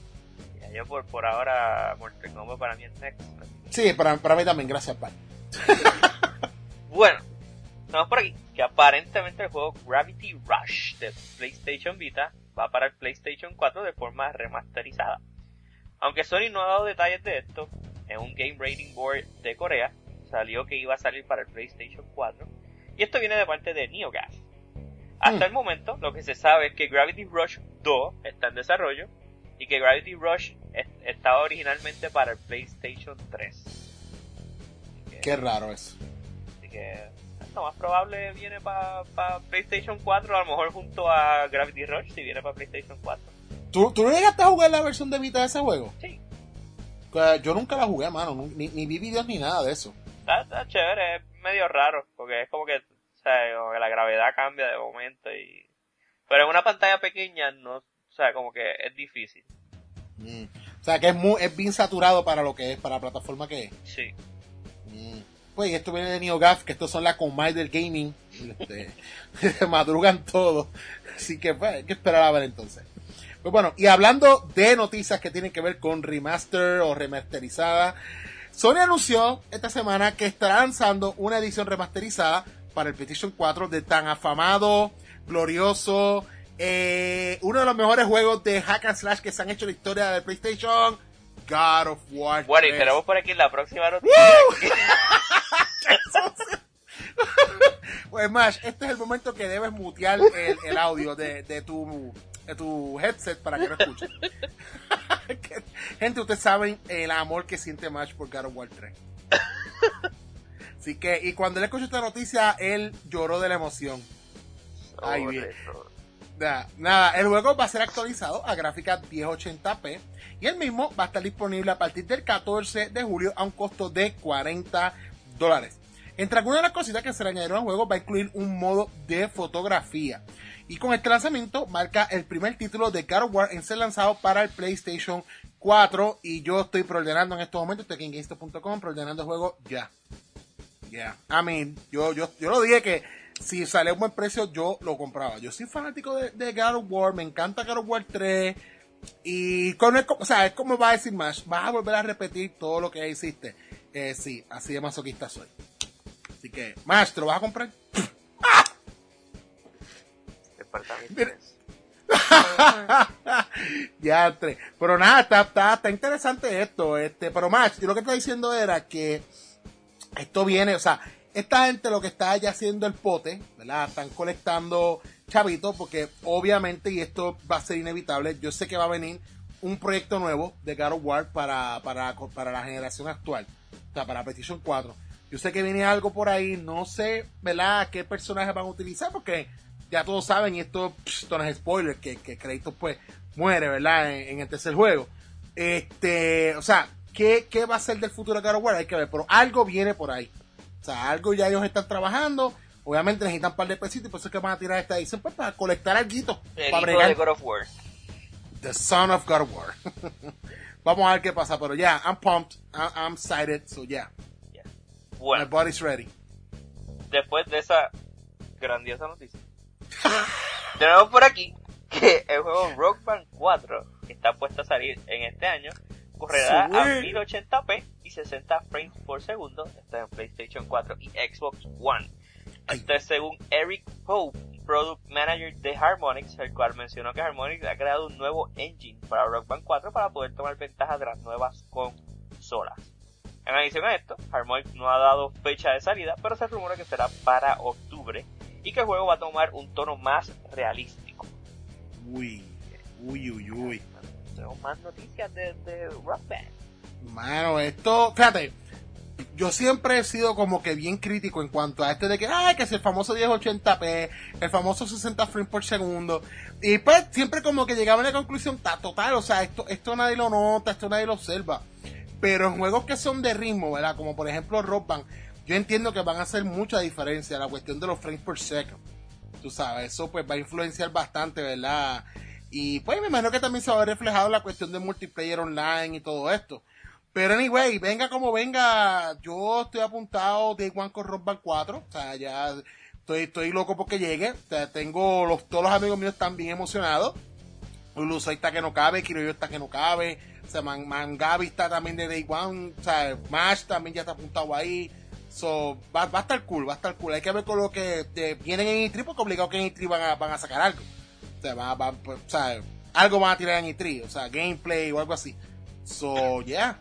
Ya, yo por, por ahora, Mortal Kombat para mí es Next. Sí, para, para mí también, gracias, Pai. Bueno, estamos por aquí, que aparentemente el juego Gravity Rush de PlayStation Vita va para el PlayStation cuatro de forma remasterizada. Aunque Sony no ha dado detalles de esto, en un Game Rating Board de Corea salió que iba a salir para el PlayStation cuatro, y esto viene de parte de NeoGAF. Hasta mm. el momento, lo que se sabe es que Gravity Rush dos está en desarrollo, y que Gravity Rush es, estaba originalmente para el PlayStation tres. Que, Qué raro eso. Así que lo más probable viene para pa PlayStation cuatro, a lo mejor junto a Gravity Rush, si viene para PlayStation cuatro. ¿Tú, ¿Tú no llegaste a jugar la versión de Vita de ese juego? Sí. Yo nunca la jugué, mano, ni, ni vi videos ni nada de eso. Está, está chévere, es medio raro, porque es como que, o sea, como que la gravedad cambia de momento y... Pero en una pantalla pequeña, no, o sea, como que es difícil. Mm. O sea, que es muy, es bien saturado para lo que es, para la plataforma que es. Sí. Mm. Pues esto viene de NeoGAF, que estos son la Comay del gaming. Este, madrugan todo. Así que, pues, hay que esperar a ver entonces. Pues bueno, y hablando de noticias que tienen que ver con remaster o remasterizada, Sony anunció esta semana que estará lanzando una edición remasterizada para el PlayStation cuatro de tan afamado, glorioso, eh, uno de los mejores juegos de hack and slash que se han hecho en la historia del PlayStation, God of War. Bueno, y tenemos por aquí la próxima noticia. Pues más, este es el momento que debes mutear el, el audio de, de tu de tu headset para que no escuches. Gente, ustedes saben el amor que siente Mash por God of War tres. Así que, y cuando él escuchó esta noticia, él lloró de la emoción. Ay, bien. Nada, nada, el juego va a ser actualizado a gráficas diez ochenta p y el mismo va a estar disponible a partir del catorce de julio a un costo de cuarenta dólares. Entre algunas de las cositas que se le añadieron al juego va a incluir un modo de fotografía. Y con este lanzamiento marca el primer título de God of War en ser lanzado para el PlayStation cuatro. Y yo estoy preordenando en estos momentos, estoy aquí en GameStop punto com, preordenando el juego ya. Ya. Yeah. I mean, yo, yo, yo lo dije que si sale a un buen precio, yo lo compraba. Yo soy fanático de, de God of War, me encanta God of War tres. Y con el, o sea, es como va a decir Mash, vas a volver a repetir todo lo que hiciste. Eh, sí, así de masoquista soy. Así que, Mash, ¿te lo vas a comprar? ¡Ah! Ya, tres. Pero nada, está, está, está interesante esto. Este, pero Mash, yo lo que estaba diciendo era que esto viene, o sea, esta gente lo que está ya haciendo el pote, ¿verdad? Están colectando chavitos porque obviamente, y esto va a ser inevitable, yo sé que va a venir un proyecto nuevo de God of War para, para, para la generación actual, o sea, para PlayStation cuatro. Yo sé que viene algo por ahí, no sé, ¿verdad?, qué personajes van a utilizar porque ya todos saben, y esto, psh, esto no es spoiler, que, que Kratos pues muere, ¿verdad?, en, en el tercer juego. Este, o sea, ¿qué, qué va a ser del futuro de God of War? Hay que ver, pero algo viene por ahí. O sea, algo ya ellos están trabajando. Obviamente necesitan un par de pesitos y por eso es que van a tirar esta edición pues, para colectar alguito. El para hijo bregar. de God of War. The son of God of War. Vamos a ver qué pasa, pero ya, yeah, I'm pumped, I'm, I'm excited, so yeah. yeah. Bueno, my body's ready. Después de esa grandiosa noticia, tenemos por aquí que el juego Rock Band cuatro, que está puesto a salir en este año, correrá Sweet. a mil ochenta p y sesenta frames por segundo. Está en PlayStation cuatro y Xbox One. Esto es según Eric Pope, Product Manager de Harmonix, el cual mencionó que Harmonix ha creado un nuevo engine para Rock Band cuatro para poder tomar ventaja de las nuevas consolas. En adición a esto, Harmonix no ha dado fecha de salida, pero se rumora que será para octubre y que el juego va a tomar un tono más realístico. Uy, uy, uy, uy. Tenemos más noticias de, de Rock Band. Mano, esto, fíjate, yo siempre he sido como que bien crítico en cuanto a este de que, ay, que es el famoso diez ochenta p, el famoso sesenta frames por segundo, y pues siempre como que llegaba a la conclusión, ta, total, o sea, esto, esto nadie lo nota, esto nadie lo observa, pero en juegos que son de ritmo, ¿verdad? Como por ejemplo Rock Band, yo entiendo que van a hacer mucha diferencia la cuestión de los frames per second, tú sabes, eso pues va a influenciar bastante, ¿verdad? Y pues me imagino que también se va a ver reflejado en la cuestión de multiplayer online y todo esto. Pero anyway, venga como venga, yo estoy apuntado de One con Rock Band cuatro, o sea, ya estoy, estoy loco porque llegue, o sea, tengo los, todos los amigos míos están bien emocionados, Luso está que no cabe, Kiroyo está que no cabe, o sea, Man, Mangabi está también de Day One, o sea, Mash también ya está apuntado ahí, so, va, va a estar cool, va a estar cool, hay que ver con lo que de, vienen en E tres, porque obligado que en E tres van a, van a sacar algo, o sea, va, va, pues, o sea, algo van a tirar en E tres, o sea, gameplay o algo así, so, yeah.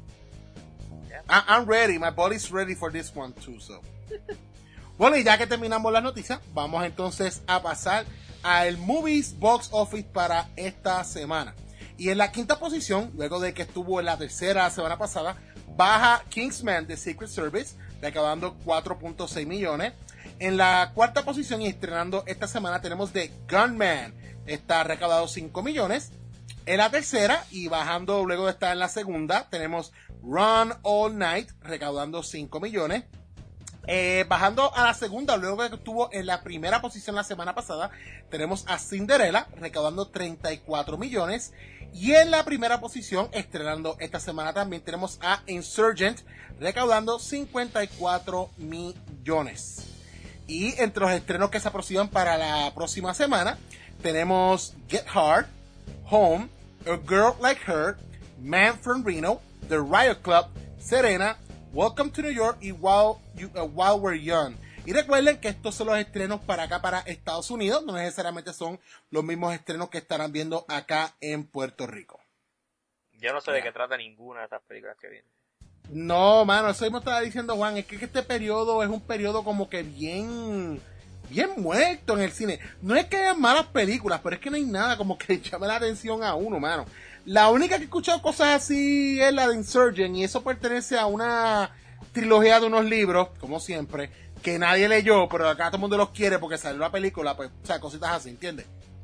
I'm ready, my body's ready for this one too, so. Bueno, y ya que terminamos las noticias, vamos entonces a pasar al Movies Box Office para esta semana. Y en la quinta posición, luego de que estuvo en la tercera semana pasada, baja Kingsman The Secret Service, recaudando cuatro punto seis millones. En la cuarta posición y estrenando esta semana tenemos The Gunman, está recaudado cinco millones. En la tercera y bajando luego de estar en la segunda, tenemos Run All Night, recaudando cinco millones. Eh, bajando a la segunda, luego de que estuvo en la primera posición la semana pasada, tenemos a Cinderella, recaudando treinta y cuatro millones. Y en la primera posición, estrenando esta semana también, tenemos a Insurgent, recaudando cincuenta y cuatro millones. Y entre los estrenos que se aproximan para la próxima semana, tenemos Get Hard, Home, A Girl Like Her, Man from Reno, The Riot Club, Serena, Welcome to New York y While, you, uh, While We're Young. Y recuerden que estos son los estrenos para acá, para Estados Unidos, no necesariamente son los mismos estrenos que estarán viendo acá en Puerto Rico. Yo no sé yeah. de qué trata ninguna de estas películas que vienen. No, mano, eso mismo estaba diciendo Juan, es que este periodo es un periodo como que bien, bien muerto en el cine. No es que haya malas películas, pero es que no hay nada como que llame la atención a uno, mano. La única que he escuchado cosas así es la de Insurgent, y eso pertenece a una trilogía de unos libros, como siempre, que nadie leyó, pero acá todo el mundo los quiere porque salió la película, pues, o sea, cositas así, ¿entiendes?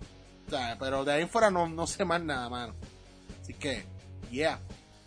O sea, pero de ahí en fuera no, no sé más nada, mano. Así que, yeah.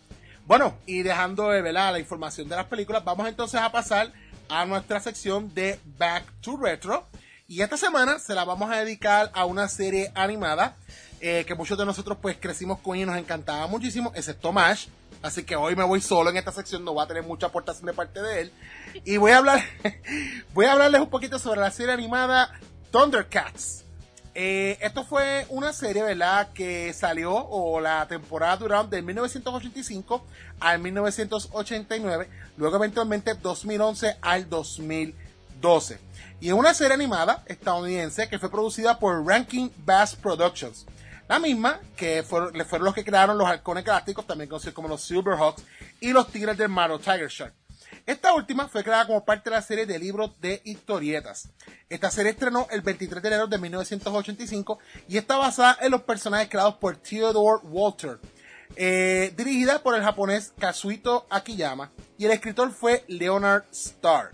Bueno, y dejando de ¿verdad? La información de las películas, vamos entonces a pasar a nuestra sección de Back to Retro. Y esta semana se la vamos a dedicar a una serie animada eh, que muchos de nosotros pues crecimos con ella y nos encantaba muchísimo, excepto Mash. Así que hoy me voy solo en esta sección, no voy a tener mucha aportación de parte de él. Y voy a hablar, voy a hablarles un poquito sobre la serie animada Thundercats. Eh, esto fue una serie, ¿verdad? Que salió, o la temporada duraron del mil novecientos ochenta y cinco al mil novecientos ochenta y nueve, luego eventualmente dos mil once al dos mil doce. Y es una serie animada estadounidense que fue producida por Rankin Bass Productions. La misma que fueron, fueron los que crearon los Halcones Galácticos, también conocidos como los Silverhawks, y los Tigres del Mar o Tiger Shark. Esta última fue creada como parte de la serie de libros de historietas. Esta serie estrenó el veintitrés de enero de mil novecientos ochenta y cinco y está basada en los personajes creados por Theodore Walter, eh, dirigida por el japonés Kazuhito Akiyama, y el escritor fue Leonard Starr.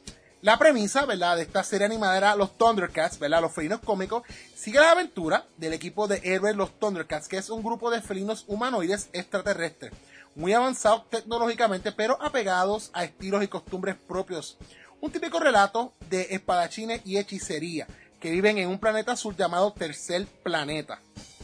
La premisa, ¿verdad?, de esta serie animada era los Thundercats, ¿verdad?, los felinos cómicos, sigue la aventura del equipo de héroes los Thundercats, que es un grupo de felinos humanoides extraterrestres, muy avanzados tecnológicamente, pero apegados a estilos y costumbres propios. Un típico relato de espadachines y hechicería, que viven en un planeta azul llamado Tercer Planeta.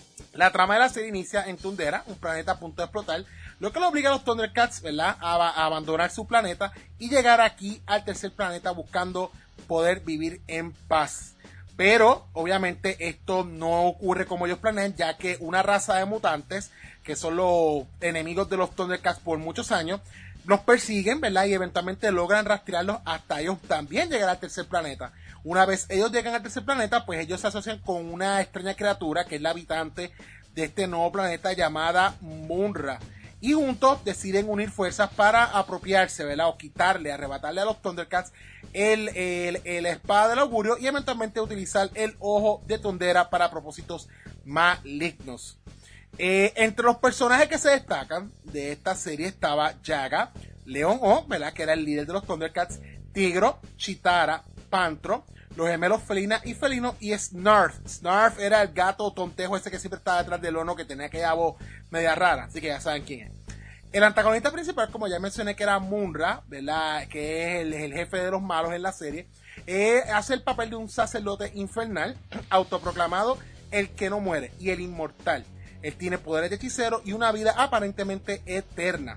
La trama de la serie inicia en Thundera, un planeta a punto de explotar, lo que le obliga a los Thundercats, ¿verdad?, a, a abandonar su planeta y llegar aquí al Tercer Planeta buscando poder vivir en paz. Pero, obviamente, esto no ocurre como ellos planean, ya que una raza de mutantes, que son los enemigos de los Thundercats por muchos años, los persiguen, ¿verdad? Y eventualmente logran rastrearlos hasta ellos también llegar al Tercer Planeta. Una vez ellos llegan al Tercer Planeta, pues ellos se asocian con una extraña criatura, que es la habitante de este nuevo planeta llamada Munra. Y juntos deciden unir fuerzas para apropiarse, ¿verdad? O quitarle, arrebatarle a los Thundercats el, el, el espada del augurio y eventualmente utilizar el ojo de Thundera para propósitos malignos. Eh, entre los personajes que se destacan de esta serie estaba Yaga, León O, ¿verdad?, que era el líder de los Thundercats, Tigro, Chitara, Pantro, los gemelos Felina y Felino, y Snarf. Snarf era el gato tontejo ese que siempre estaba detrás del Ono, que tenía aquella voz media rara, así que ya saben quién es. El antagonista principal, como ya mencioné, que era Munra, ¿verdad?, que es el, el jefe de los malos en la serie, eh, hace el papel de un sacerdote infernal, autoproclamado el que no muere y el inmortal. Él tiene poderes de hechicero y una vida aparentemente eterna.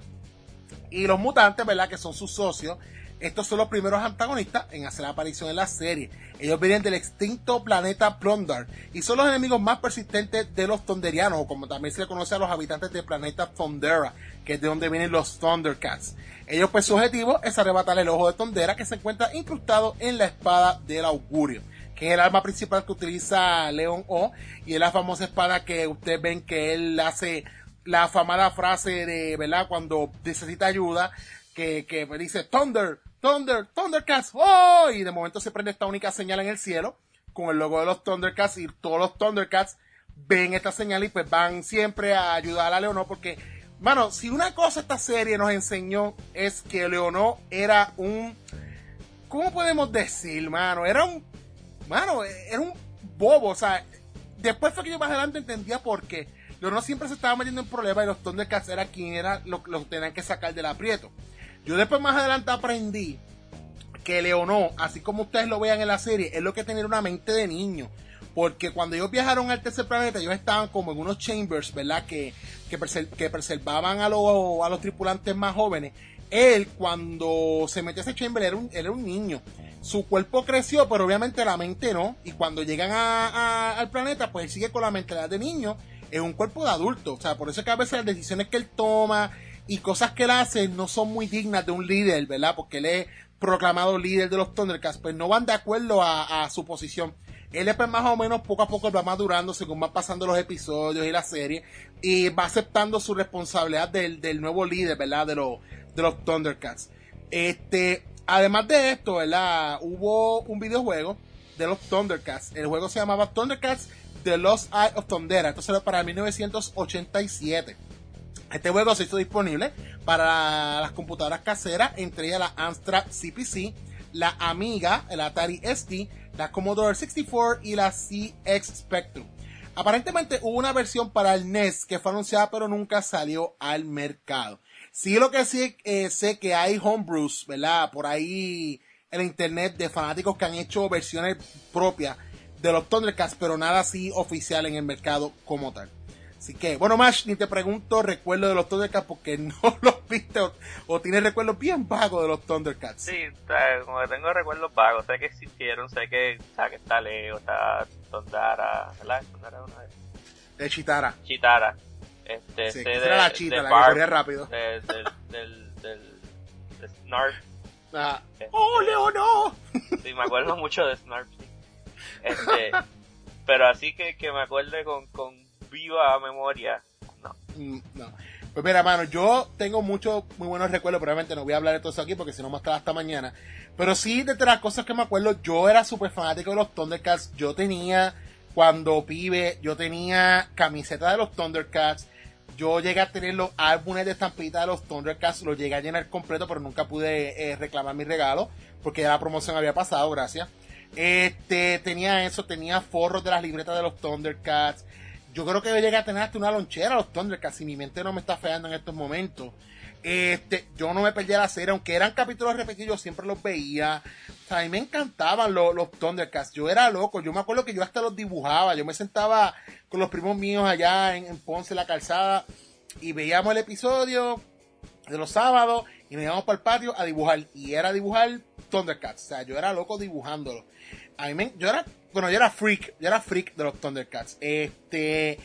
Y los mutantes, ¿verdad?, que son sus socios, estos son los primeros antagonistas en hacer aparición en la serie. Ellos vienen del extinto planeta Plundar y son los enemigos más persistentes de los Thunderianos, o como también se le conoce a los habitantes del planeta Thundera, que es de donde vienen los Thundercats. Ellos, pues, su objetivo es arrebatar el ojo de Thundera, que se encuentra incrustado en la espada del augurio, que es el arma principal que utiliza León O, y es la famosa espada que ustedes ven que él hace la afamada frase de, ¿verdad?, cuando necesita ayuda, que, que dice Thunder, Thunder, Thundercats, ¡oh! Y de momento se prende esta única señal en el cielo con el logo de los Thundercats, y todos los Thundercats ven esta señal y pues van siempre a ayudar a Leonor, porque, mano, si una cosa esta serie nos enseñó es que Leonor era un, ¿cómo podemos decir, mano? Era un, mano, era un bobo, o sea, después fue que yo más adelante entendía por qué. Leonor siempre se estaba metiendo en problemas y los Thundercats era quien era lo que los tenían que sacar del aprieto. Yo después más adelante aprendí que Leonor, así como ustedes lo vean en la serie, es lo que tener una mente de niño. Porque cuando ellos viajaron al Tercer Planeta, ellos estaban como en unos chambers, ¿verdad?, que, que, preser, que preservaban a, lo, a los tripulantes más jóvenes. Él, cuando se metió a ese chamber, era un, era un niño. Su cuerpo creció, pero obviamente la mente no. Y cuando llegan a, a, al planeta, pues él sigue con la mentalidad de niño. Es un cuerpo de adulto. O sea, por eso es que a veces las decisiones que él toma y cosas que él hace no son muy dignas de un líder, ¿verdad? Porque él es proclamado líder de los Thundercats, pues no van de acuerdo a, a su posición. él después más o menos poco a poco va madurando según van pasando los episodios y la serie, y va aceptando su responsabilidad del, del nuevo líder, ¿verdad? De los, de los Thundercats. Este, además de esto, ¿verdad? Hubo un videojuego de los Thundercats. El juego se llamaba Thundercats The Lost Eye of Thundera. Esto salió para mil novecientos ochenta y siete. Este juego se hizo disponible para las computadoras caseras, entre ellas la Amstrad C P C, la Amiga, el Atari S T, la Commodore sesenta y cuatro y la C X Spectrum. Aparentemente hubo una versión para el N E S que fue anunciada pero nunca salió al mercado. Sí, lo que sí eh, sé que hay homebrews, ¿verdad? Por ahí en la internet de fanáticos que han hecho versiones propias de los Thundercats, pero nada así oficial en el mercado como tal. Así que, bueno, Mash, ni te pregunto recuerdos de los Thundercats porque no los viste o, o tienes recuerdos bien vagos de los Thundercats. Sí, como que tengo recuerdos vagos, sé que existieron, sé que, o sea, que está Leo, está Tondara, ¿verdad? Tondara una vez. De Chitara. Chitara. Este, sí, sé esa de, era la Chita, de la Barb, que corría rápido. De, de, del, del, del, de Snarf. Ah. Este, ¡Oh, Leo, no! Sí, me acuerdo mucho de Snarf, sí. Este, pero así que, que me acuerde con, con viva memoria, no. Mm, no. Pues mira, mano, yo tengo muchos muy buenos recuerdos, probablemente no voy a hablar de todo eso aquí porque si no me estar hasta mañana. Pero sí, de las cosas que me acuerdo, yo era súper fanático de los Thundercats. Yo tenía, cuando pibe, yo tenía camiseta de los Thundercats. Yo llegué a tener los álbumes de estampita de los Thundercats, los llegué a llenar completo, pero nunca pude eh, reclamar mi regalo porque ya la promoción había pasado, gracias. Este, tenía eso, tenía forros de las libretas de los Thundercats. Yo creo que yo llegué a tener hasta una lonchera de los Thundercats, si mi mente no me está fallando en estos momentos. Este, yo no me perdía la serie, aunque eran capítulos repetidos, siempre los veía. O sea, a mí me encantaban los, los Thundercats. Yo era loco, yo me acuerdo que yo hasta los dibujaba. Yo me sentaba con los primos míos allá en, en Ponce, la calzada, y veíamos el episodio de los sábados y nos íbamos para el patio a dibujar. Y era dibujar Thundercats. O sea, yo era loco dibujándolo. A mí me, yo era, bueno, yo era freak, yo era freak de los Thundercats. Este,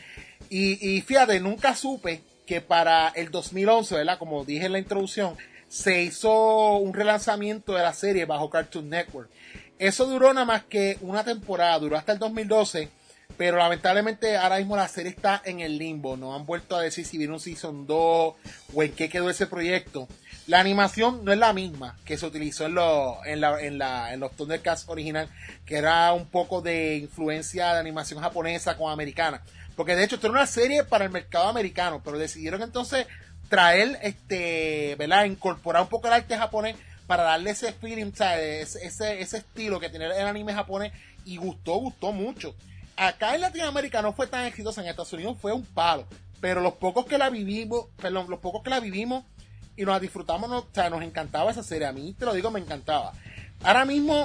y, y fíjate, nunca supe que para el dos mil once, ¿verdad? Como dije en la introducción, se hizo un relanzamiento de la serie bajo Cartoon Network. Eso duró nada más que una temporada, duró hasta el dos mil doce, pero lamentablemente ahora mismo la serie está en el limbo. No han vuelto a decir si viene un Season dos o en qué quedó ese proyecto. La animación no es la misma que se utilizó en, lo, en, la, en, la, en los Thundercats original, que era un poco de influencia de animación japonesa con americana. Porque de hecho esto era una serie para el mercado americano, pero decidieron entonces traer, este, ¿verdad? Incorporar un poco el arte japonés para darle ese feeling, ¿sabes? Ese, ese, ese estilo que tenía el anime japonés, y gustó, gustó mucho. Acá en Latinoamérica no fue tan exitosa, en Estados Unidos fue un palo, pero los pocos que la vivimos, perdón, los pocos que la vivimos y nos la disfrutamos, nos, o sea, nos encantaba esa serie. A mí, te lo digo, me encantaba. Ahora mismo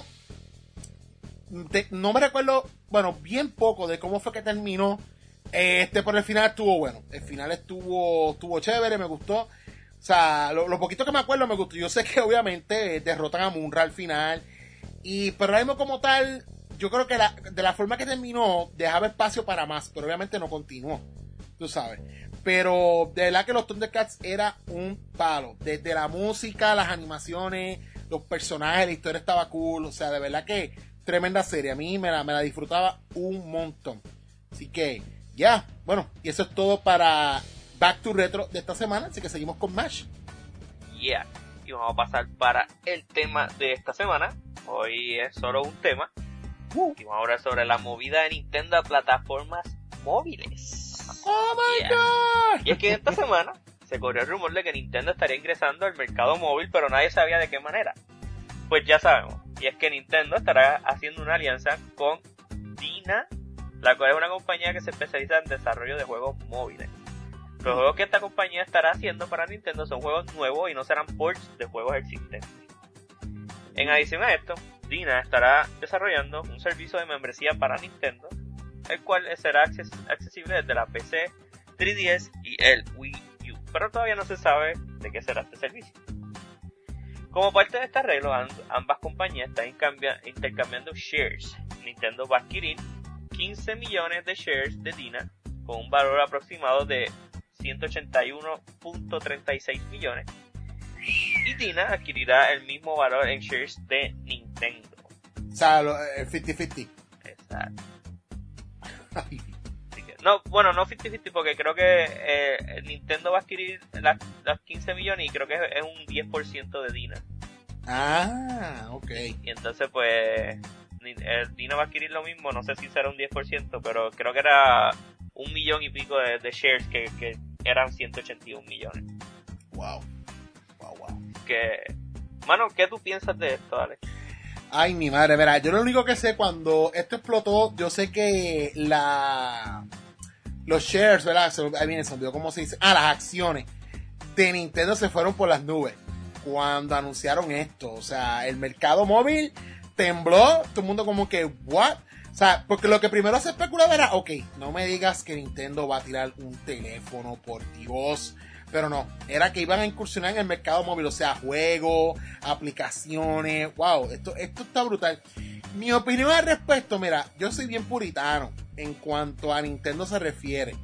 te, no me recuerdo, bueno, bien poco de cómo fue que terminó. Este, por el final estuvo bueno. El final estuvo, estuvo chévere, me gustó. O sea, lo, lo poquito que me acuerdo me gustó. Yo sé que obviamente derrotan a Munra al final. Y, pero ahora mismo como tal, yo creo que la, de la forma que terminó, dejaba espacio para más, pero obviamente no continuó. Tú sabes. Pero de verdad que los Thundercats era un palo. Desde la música, las animaciones, los personajes, la historia estaba cool. O sea, de verdad que tremenda serie. A mí me la, me la disfrutaba un montón. Así que, ya, yeah. Bueno, y eso es todo para Back to Retro de esta semana. Así que seguimos con Mash. Yeah, y vamos a pasar para el tema de esta semana. Hoy es solo un tema. Uh. Y vamos a hablar sobre la movida de Nintendo a plataformas móviles. ¡Oh, my yeah. God! Y es que esta semana se corrió el rumor de que Nintendo estaría ingresando al mercado móvil, pero nadie sabía de qué manera. Pues ya sabemos, y es que Nintendo estará haciendo una alianza con Dina, la cual es una compañía que se especializa en desarrollo de juegos móviles. Los mm. juegos que esta compañía estará haciendo para Nintendo son juegos nuevos y no serán ports de juegos existentes. En adición a esto, Dina estará desarrollando un servicio de membresía para Nintendo, el cual será acces- accesible desde la P C, tres D S y el Wii U, pero todavía no se sabe de qué será este servicio. Como parte de este arreglo, ambas compañías están intercambiando shares. Nintendo va a adquirir quince millones de shares de Dina, con un valor aproximado de ciento ochenta y uno punto treinta y seis millones, y Dina adquirirá el mismo valor en shares de Nintendo. O sea, el cincuenta cincuenta. sea, no, bueno, no cincuenta cincuenta porque creo que eh, Nintendo va a adquirir las, las quince millones y creo que es, es un diez por ciento de Dina. Ah, ok. Y entonces pues Dina va a adquirir lo mismo, no sé si será un diez por ciento, pero creo que era un millón y pico de, de shares que, que eran ciento ochenta y uno millones. Wow. Wow, wow. Que, mano, ¿qué tú piensas de esto, Alex? Ay, mi madre, verá, yo lo único que sé cuando esto explotó, yo sé que la los shares, ¿verdad? Ahí viene, se olvidó cómo se dice. Ah, las acciones de Nintendo se fueron por las nubes cuando anunciaron esto. O sea, el mercado móvil tembló, todo el mundo como que, ¿what? O sea, porque lo que primero se especulaba era, ok, no me digas que Nintendo va a tirar un teléfono, por Dios. Pero no, era que iban a incursionar en el mercado móvil, o sea, juegos, aplicaciones, wow, esto, esto está brutal. Mi opinión al respecto, mira, yo soy bien puritano en cuanto a Nintendo se refiere.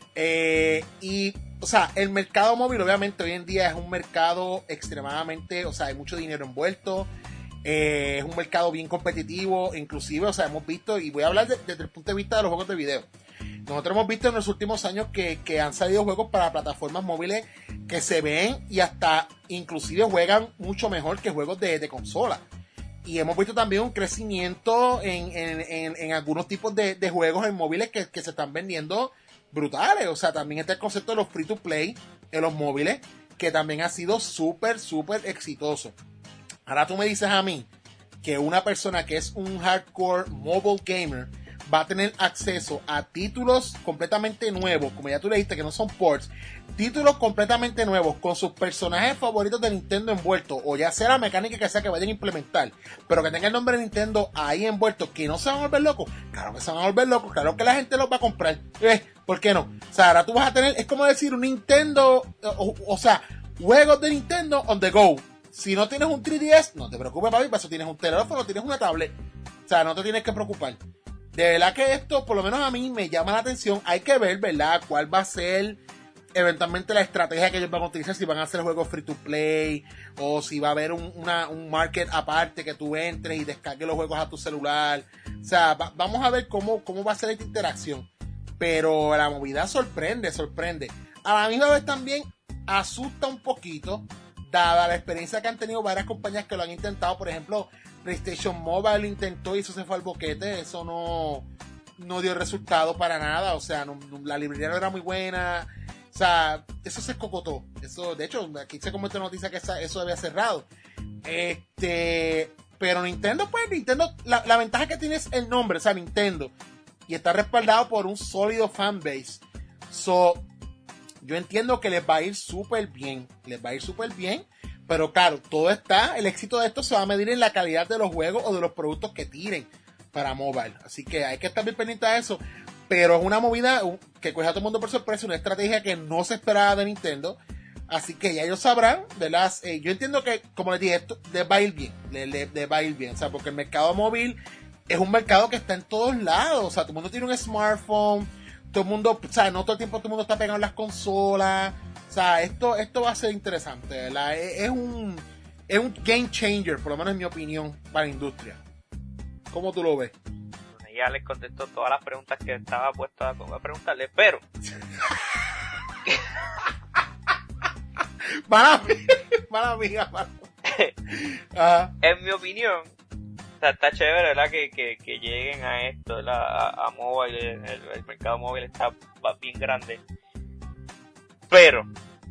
Eh, y, o sea, el mercado móvil obviamente hoy en día es un mercado extremadamente, o sea, hay mucho dinero envuelto. Eh, es un mercado bien competitivo, inclusive, o sea, hemos visto, y voy a hablar de, desde el punto de vista de los juegos de video. Nosotros hemos visto en los últimos años que, que han salido juegos para plataformas móviles que se ven y hasta inclusive juegan mucho mejor que juegos de, de consola. Y hemos visto también un crecimiento en, en, en, en algunos tipos de, de juegos en móviles que, que se están vendiendo brutales. O sea, también está el concepto de los free to play en los móviles, que también ha sido súper, súper exitoso. Ahora tú me dices a mí que una persona que es un hardcore mobile gamer va a tener acceso a títulos completamente nuevos, como ya tú le dijiste, que no son ports, títulos completamente nuevos con sus personajes favoritos de Nintendo envueltos, o ya sea la mecánica que sea que vayan a implementar, pero que tenga el nombre de Nintendo ahí envuelto, que no se van a volver locos. Claro que se van a volver locos, claro que la gente los va a comprar. ¿Eh? ¿Por qué no? O sea, ahora tú vas a tener, es como decir un Nintendo, o, o sea, juegos de Nintendo on the go. Si no tienes un tres D S, no te preocupes, papi, para eso tienes un teléfono, tienes una tablet. O sea, no te tienes que preocupar. De verdad que esto, por lo menos a mí, me llama la atención. Hay que ver, ¿verdad?, cuál va a ser eventualmente la estrategia que ellos van a utilizar. Si van a hacer juegos free to play, o si va a haber un, una, un market aparte que tú entres y descargues los juegos a tu celular. O sea, va, vamos a ver cómo, cómo va a ser esta interacción. Pero la movida sorprende, sorprende. A la misma vez también asusta un poquito, dada la experiencia que han tenido varias compañías que lo han intentado. Por ejemplo, PlayStation Mobile lo intentó y eso se fue al boquete. Eso no, no dio resultado para nada. O sea, no, la librería no era muy buena. O sea, eso se escocotó. Eso, de hecho, aquí se comenta noticia que esa, eso había cerrado. Este, pero Nintendo, pues, Nintendo, la, la ventaja que tiene es el nombre, o sea, Nintendo. Y está respaldado por un sólido fanbase. So, yo entiendo que les va a ir súper bien. Les va a ir súper bien. Pero claro, todo está, el éxito de esto se va a medir en la calidad de los juegos o de los productos que tiren para mobile. Así que hay que estar bien pendiente de eso. Pero es una movida que coge a todo el mundo por sorpresa, una estrategia que no se esperaba de Nintendo. Así que ya ellos sabrán, ¿verdad? Eh, yo entiendo que, como les dije, esto les va a ir bien. Les, les, les va a ir bien. O sea, porque el mercado móvil es un mercado que está en todos lados. O sea, todo el mundo tiene un smartphone. Todo el mundo, o sea, no todo el tiempo todo el mundo está pegado en las consolas. O sea, esto, esto va a ser interesante, ¿verdad? Es, es un es un game changer, por lo menos en mi opinión, para la industria. ¿Cómo tú lo ves? Bueno, ya les contestó todas las preguntas que estaba puesto a, a preguntarle, pero... Mala mía, mala mía, mala mía. En mi opinión, o sea, está chévere, ¿verdad? Que, que, que lleguen a esto, ¿verdad? A, a mobile, el, el mercado móvil está bien grande. Pero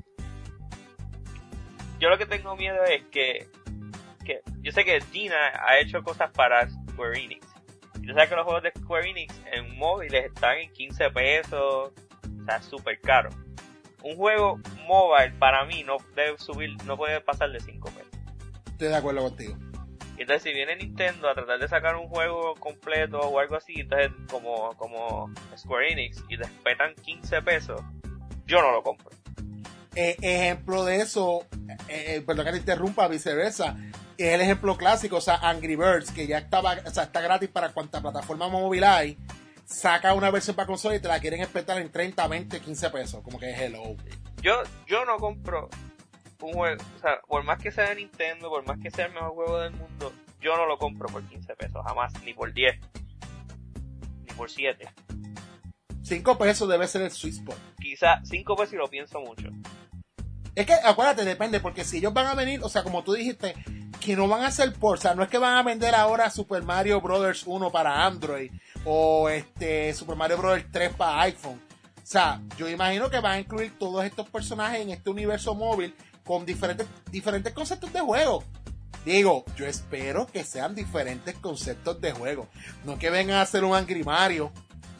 yo lo que tengo miedo es que, que yo sé que Gina ha hecho cosas para Square Enix. Yo sé que los juegos de Square Enix en móviles están en quince pesos, o sea, súper caro. Un juego mobile para mí no debe subir, no puede pasar de cinco pesos. Estoy de acuerdo contigo. Entonces, si viene Nintendo a tratar de sacar un juego completo o algo así, entonces como, como Square Enix y despetan quince pesos, yo no lo compro. Eh, ejemplo de eso, eh, perdón que te interrumpa, viceversa, es el ejemplo clásico, o sea, Angry Birds, que ya estaba, o sea, está gratis para cuanta plataforma móvil hay, saca una versión para consola y te la quieren espetar en treinta, veinte, quince pesos, como que es hello. Yo, yo no compro un juego, o sea, por más que sea de Nintendo, por más que sea el mejor juego del mundo, yo no lo compro por quince pesos, jamás, ni por diez. por siete. cinco pesos debe ser el sweet spot. Quizá cinco pesos y lo pienso mucho. Es que, acuérdate, depende, porque si ellos van a venir, o sea, como tú dijiste, que no van a hacer por, o sea, no es que van a vender ahora Super Mario Bros. uno para Android, o este Super Mario Bros. tres para iPhone. O sea, yo imagino que van a incluir todos estos personajes en este universo móvil con diferentes, diferentes conceptos de juego. Digo, yo espero que sean diferentes conceptos de juego. No que vengan a hacer un Angry Mario.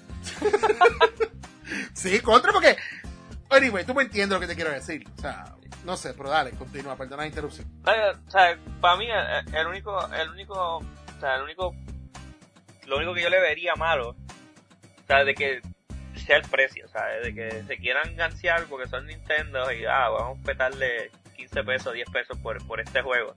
Sí, contra, porque anyway, tú me entiendes lo que te quiero decir. O sea, no sé, pero dale, continúa, perdona la interrupción. O sea, para mí el, el único, el único, o sea, el único, lo único que yo le vería malo, o sea, de que sea el precio, ¿sabes? De que se quieran ganciar porque son Nintendo y ah, vamos a petarle quince pesos, diez pesos por, por este juego.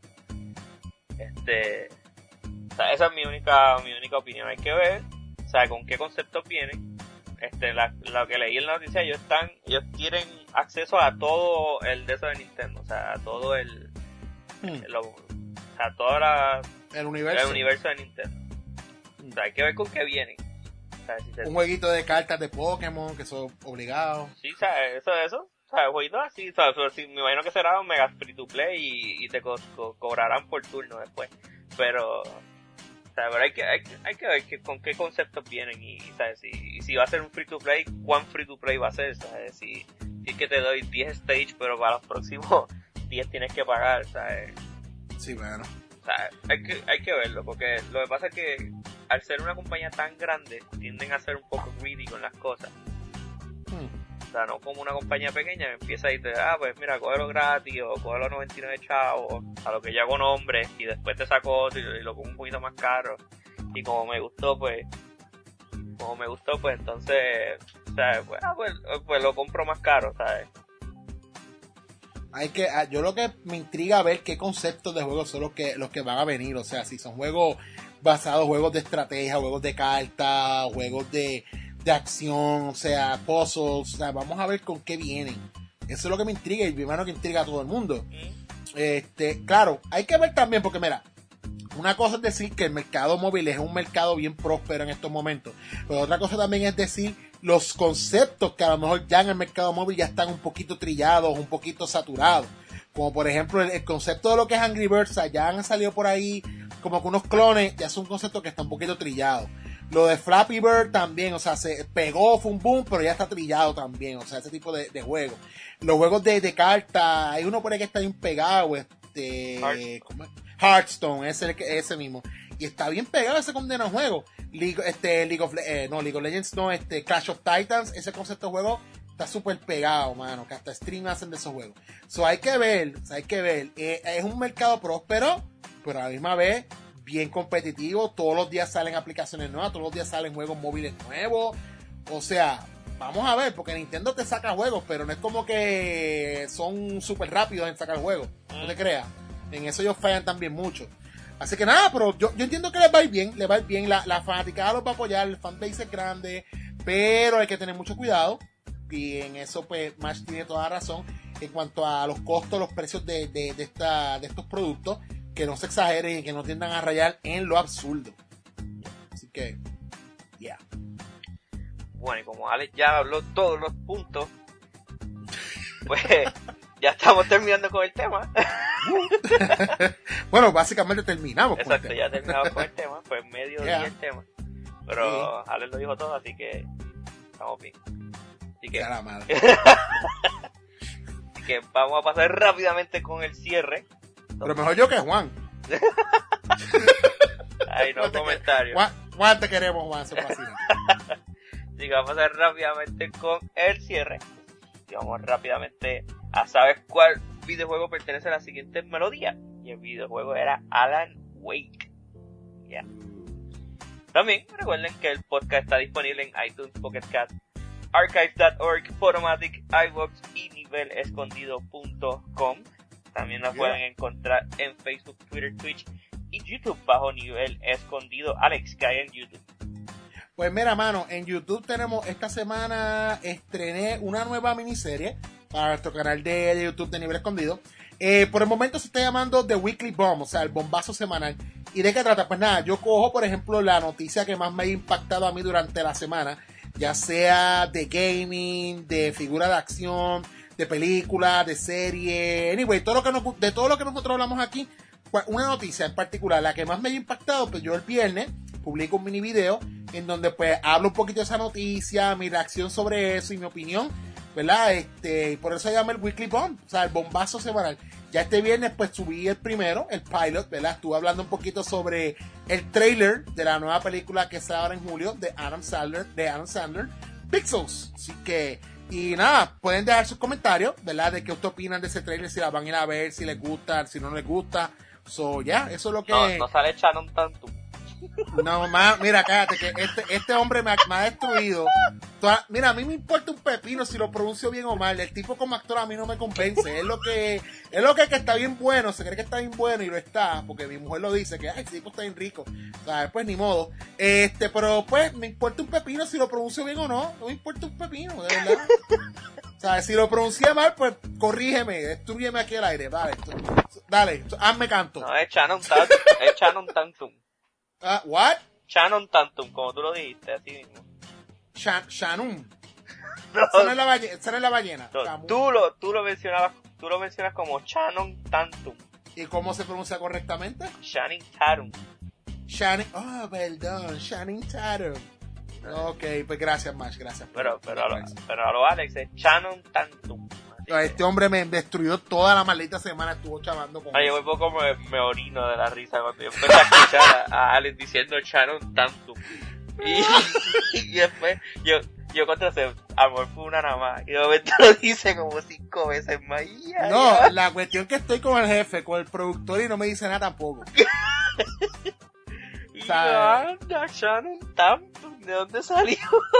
Este, o sea, esa es mi única, mi única opinión. Hay que ver, o sea, con qué conceptos vienen. Este, la, lo que leí en la noticia, ellos están, ellos tienen acceso a todo el de eso de Nintendo, o sea, a todo el, Hmm. lo, o sea, toda la, El universo. el universo de Nintendo. O sea, hay que ver con qué vienen. O sea, si se, Un jueguito de cartas de Pokémon, que son obligados. sí, o sea, eso, eso, o sea, jueguitos así, o sea, pero sí, me imagino que será un mega free to play y, y te co- co- cobrarán por turno después, pero, o sea, pero hay que, hay, que- hay que ver que, con qué conceptos vienen y, ¿sabes? Si, y si va a ser un free to play, ¿cuán free to play va a ser? ¿Sabes? Si, si es que te doy diez stage, pero para los próximos diez tienes que pagar, ¿sabes? Sí, bueno. O sea, hay que, hay que verlo, porque lo que pasa es que al ser una compañía tan grande, tienden a ser un poco greedy con las cosas. Hmm. O sea, no como una compañía pequeña que empieza y te ah, pues mira, cógelo gratis o cógelo noventa y nueve chavos, a lo que yo hago nombre, y después te saco otro y, y lo pongo un poquito más caro. Y como me gustó, pues, como me gustó, pues entonces, o sea, pues, ah, pues, pues lo compro más caro, ¿sabes? Hay que, ah, yo lo que me intriga ver qué conceptos de juegos son los que, los que van a venir. O sea, si son juegos basados, juegos de estrategia, juegos de cartas, juegos de, de acción, o sea, puzzles. O sea, vamos a ver con qué vienen. Eso es lo que me intriga y mi hermano que intriga a todo el mundo. Este, claro, hay que ver también, porque mira, una cosa es decir que el mercado móvil es un mercado bien próspero en estos momentos, pero otra cosa también es decir los conceptos que a lo mejor ya en el mercado móvil ya están un poquito trillados, un poquito saturados, como por ejemplo el, el concepto de lo que es Angry Birds. O sea, ya han salido por ahí como que unos clones, ya es un concepto que está un poquito trillado. Lo de Flappy Bird también, o sea, se pegó, fue un boom, pero ya está trillado también, o sea, ese tipo de, de juegos. Los juegos de, de cartas, hay uno por ahí que está bien pegado, este, ¿cómo es? Hearthstone, ese, ese mismo. Y está bien pegado ese condenado juego. League, este, League of, eh, no, League of Legends, no, este, Clash of Titans, ese concepto de juego está súper pegado, mano, que hasta stream hacen de esos juegos. So, hay que ver, o sea, hay que ver. Eh, es un mercado próspero, pero a la misma vez bien competitivo. Todos los días salen aplicaciones nuevas, todos los días salen juegos móviles nuevos. O sea, vamos a ver, porque Nintendo te saca juegos, pero no es como que son súper rápidos en sacar juegos. No te creas. En eso ellos fallan también mucho. Así que nada, pero yo, yo entiendo que les va a ir bien, les va a ir bien. La, la fanaticada los va a apoyar, el fanbase es grande, pero hay que tener mucho cuidado. Y en eso, pues, Mash tiene toda la razón. En cuanto a los costos, los precios de, de, de, esta, de estos productos, que no se exageren y que no tiendan a rayar en lo absurdo. Así que, ya. Yeah. Bueno, y como Alex ya habló todos los puntos, pues ya estamos terminando con el tema. Bueno, básicamente terminamos. Exacto, con el ya terminamos con el tema, pues medio yeah. día el tema. Pero sí. Alex lo dijo todo, así que estamos bien. Así que, la madre. así que vamos a pasar rápidamente con el cierre. Pero mejor yo que Juan. Ay, no, comentario. Juan, Juan, te queremos, Juan, se fascina. Así que vamos a pasar rápidamente con el cierre. Y vamos rápidamente a saber cuál videojuego pertenece a la siguiente melodía. Y el videojuego era Alan Wake. Ya. Yeah. También recuerden que el podcast está disponible en iTunes, Pocket Cast, archive punto org, Podomatic, iVoox y nivel escondido punto com. También nos yeah. pueden encontrar en Facebook, Twitter, Twitch y YouTube bajo Nivel Escondido. Alex, ¿qué hay en YouTube? Pues mira, mano, en YouTube tenemos, esta semana estrené una nueva miniserie para nuestro canal de YouTube de Nivel Escondido, Eh, por el momento se está llamando The Weekly Bomb, o sea, el bombazo semanal. ¿Y de qué trata? Pues nada, yo cojo, por ejemplo, la noticia que más me ha impactado a mí durante la semana, ya sea de gaming, de figura de acción, de película, de serie, anyway, todo lo que nos, de todo lo que nosotros hablamos aquí, pues una noticia en particular, la que más me ha impactado, pues yo el viernes publico un mini video en donde pues hablo un poquito de esa noticia, mi reacción sobre eso y mi opinión, ¿verdad? Este, por eso se llama el Weekly Bomb, o sea, el bombazo semanal. Ya este viernes pues subí el primero, el pilot, ¿verdad? Estuve hablando un poquito sobre el trailer de la nueva película que sale ahora en julio de Adam Sandler, de Adam Sandler, Pixels. Así que, y nada, pueden dejar sus comentarios, ¿verdad? De qué ustedes opinan de ese trailer, si la van a ir a ver, si les gusta, si no les gusta. So, ya, yeah, eso es lo que... No, no sale Shannon Tatum. No, más, mira, cállate, que este, este hombre me ha, me ha destruido. Toda, mira, a mí me importa un pepino si lo pronuncio bien o mal. El tipo como actor a mí no me convence. Es lo que es lo que, que está bien bueno, se cree que está bien bueno y lo está, porque mi mujer lo dice, que ay, ese tipo está bien rico. O sea, pues ni modo. Este, pero pues me importa un pepino si lo pronuncio bien o no. No me importa un pepino, de verdad. O sea, si lo pronuncié mal, pues corrígeme, destrúyeme aquí al aire. Dale, dale, hazme canto. No, es Shannon Tatum. Es Shannon Tatum. Uh, what? Shannon Tatum, como tú lo dijiste, así mismo. Shan Shannon. No, esa no es la ballena. Esa no es la ballena. No, tú, lo, tú, lo mencionabas, tú lo mencionas como Shannon Tatum. ¿Y cómo se pronuncia correctamente? Shannon Tatum. Shannon. Oh, perdón. Shannon Tatum. Ok, pues gracias, Mash. Gracias. Pero, pero, a lo, pero a lo Alex es Shannon Tatum. No, este hombre me destruyó toda la maldita semana, estuvo chavando con Ay, yo un poco me, me orino de la risa cuando yo empecé a escuchar a, a Alex diciendo Shannon Tatum. Y, y después yo, yo contrasé, amor fue una nada más. Y de momento lo dice como cinco veces más. Ya, no, ya. la cuestión es que estoy con el jefe, con el productor y no me dice nada tampoco. Y o sea, anda, Shannon Tatum, ¿de dónde salió?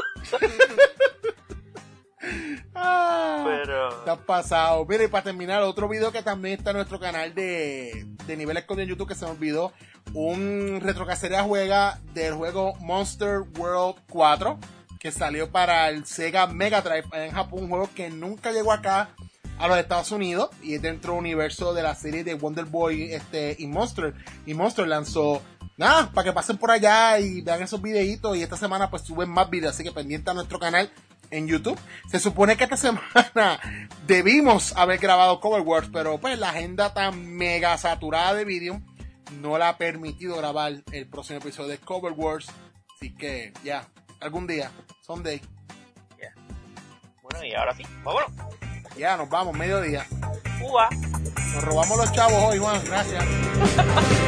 Ah, Pero... te has pasado. Mira, y para terminar, otro video que también está en nuestro canal de, de Nivel Escondido en YouTube, que se me olvidó, un retrocasería juega del juego Monster World cuatro, que salió para el Sega Mega Drive en Japón, un juego que nunca llegó acá a los Estados Unidos, y es dentro del universo de la serie de Wonder Boy este, y Monster, y Monster lanzó. Nada, para que pasen por allá y vean esos videitos, y esta semana pues suben más videos, así que pendiente a nuestro canal en YouTube. Se supone que esta semana debimos haber grabado Cover Wars, pero pues la agenda tan mega saturada de vídeo no la ha permitido grabar el próximo episodio de Cover Wars. Así que ya, yeah, algún día, someday. Yeah. Bueno, y ahora sí, vámonos. Ya, yeah, nos vamos, mediodía. Uva. Nos robamos los chavos hoy, Juan, gracias.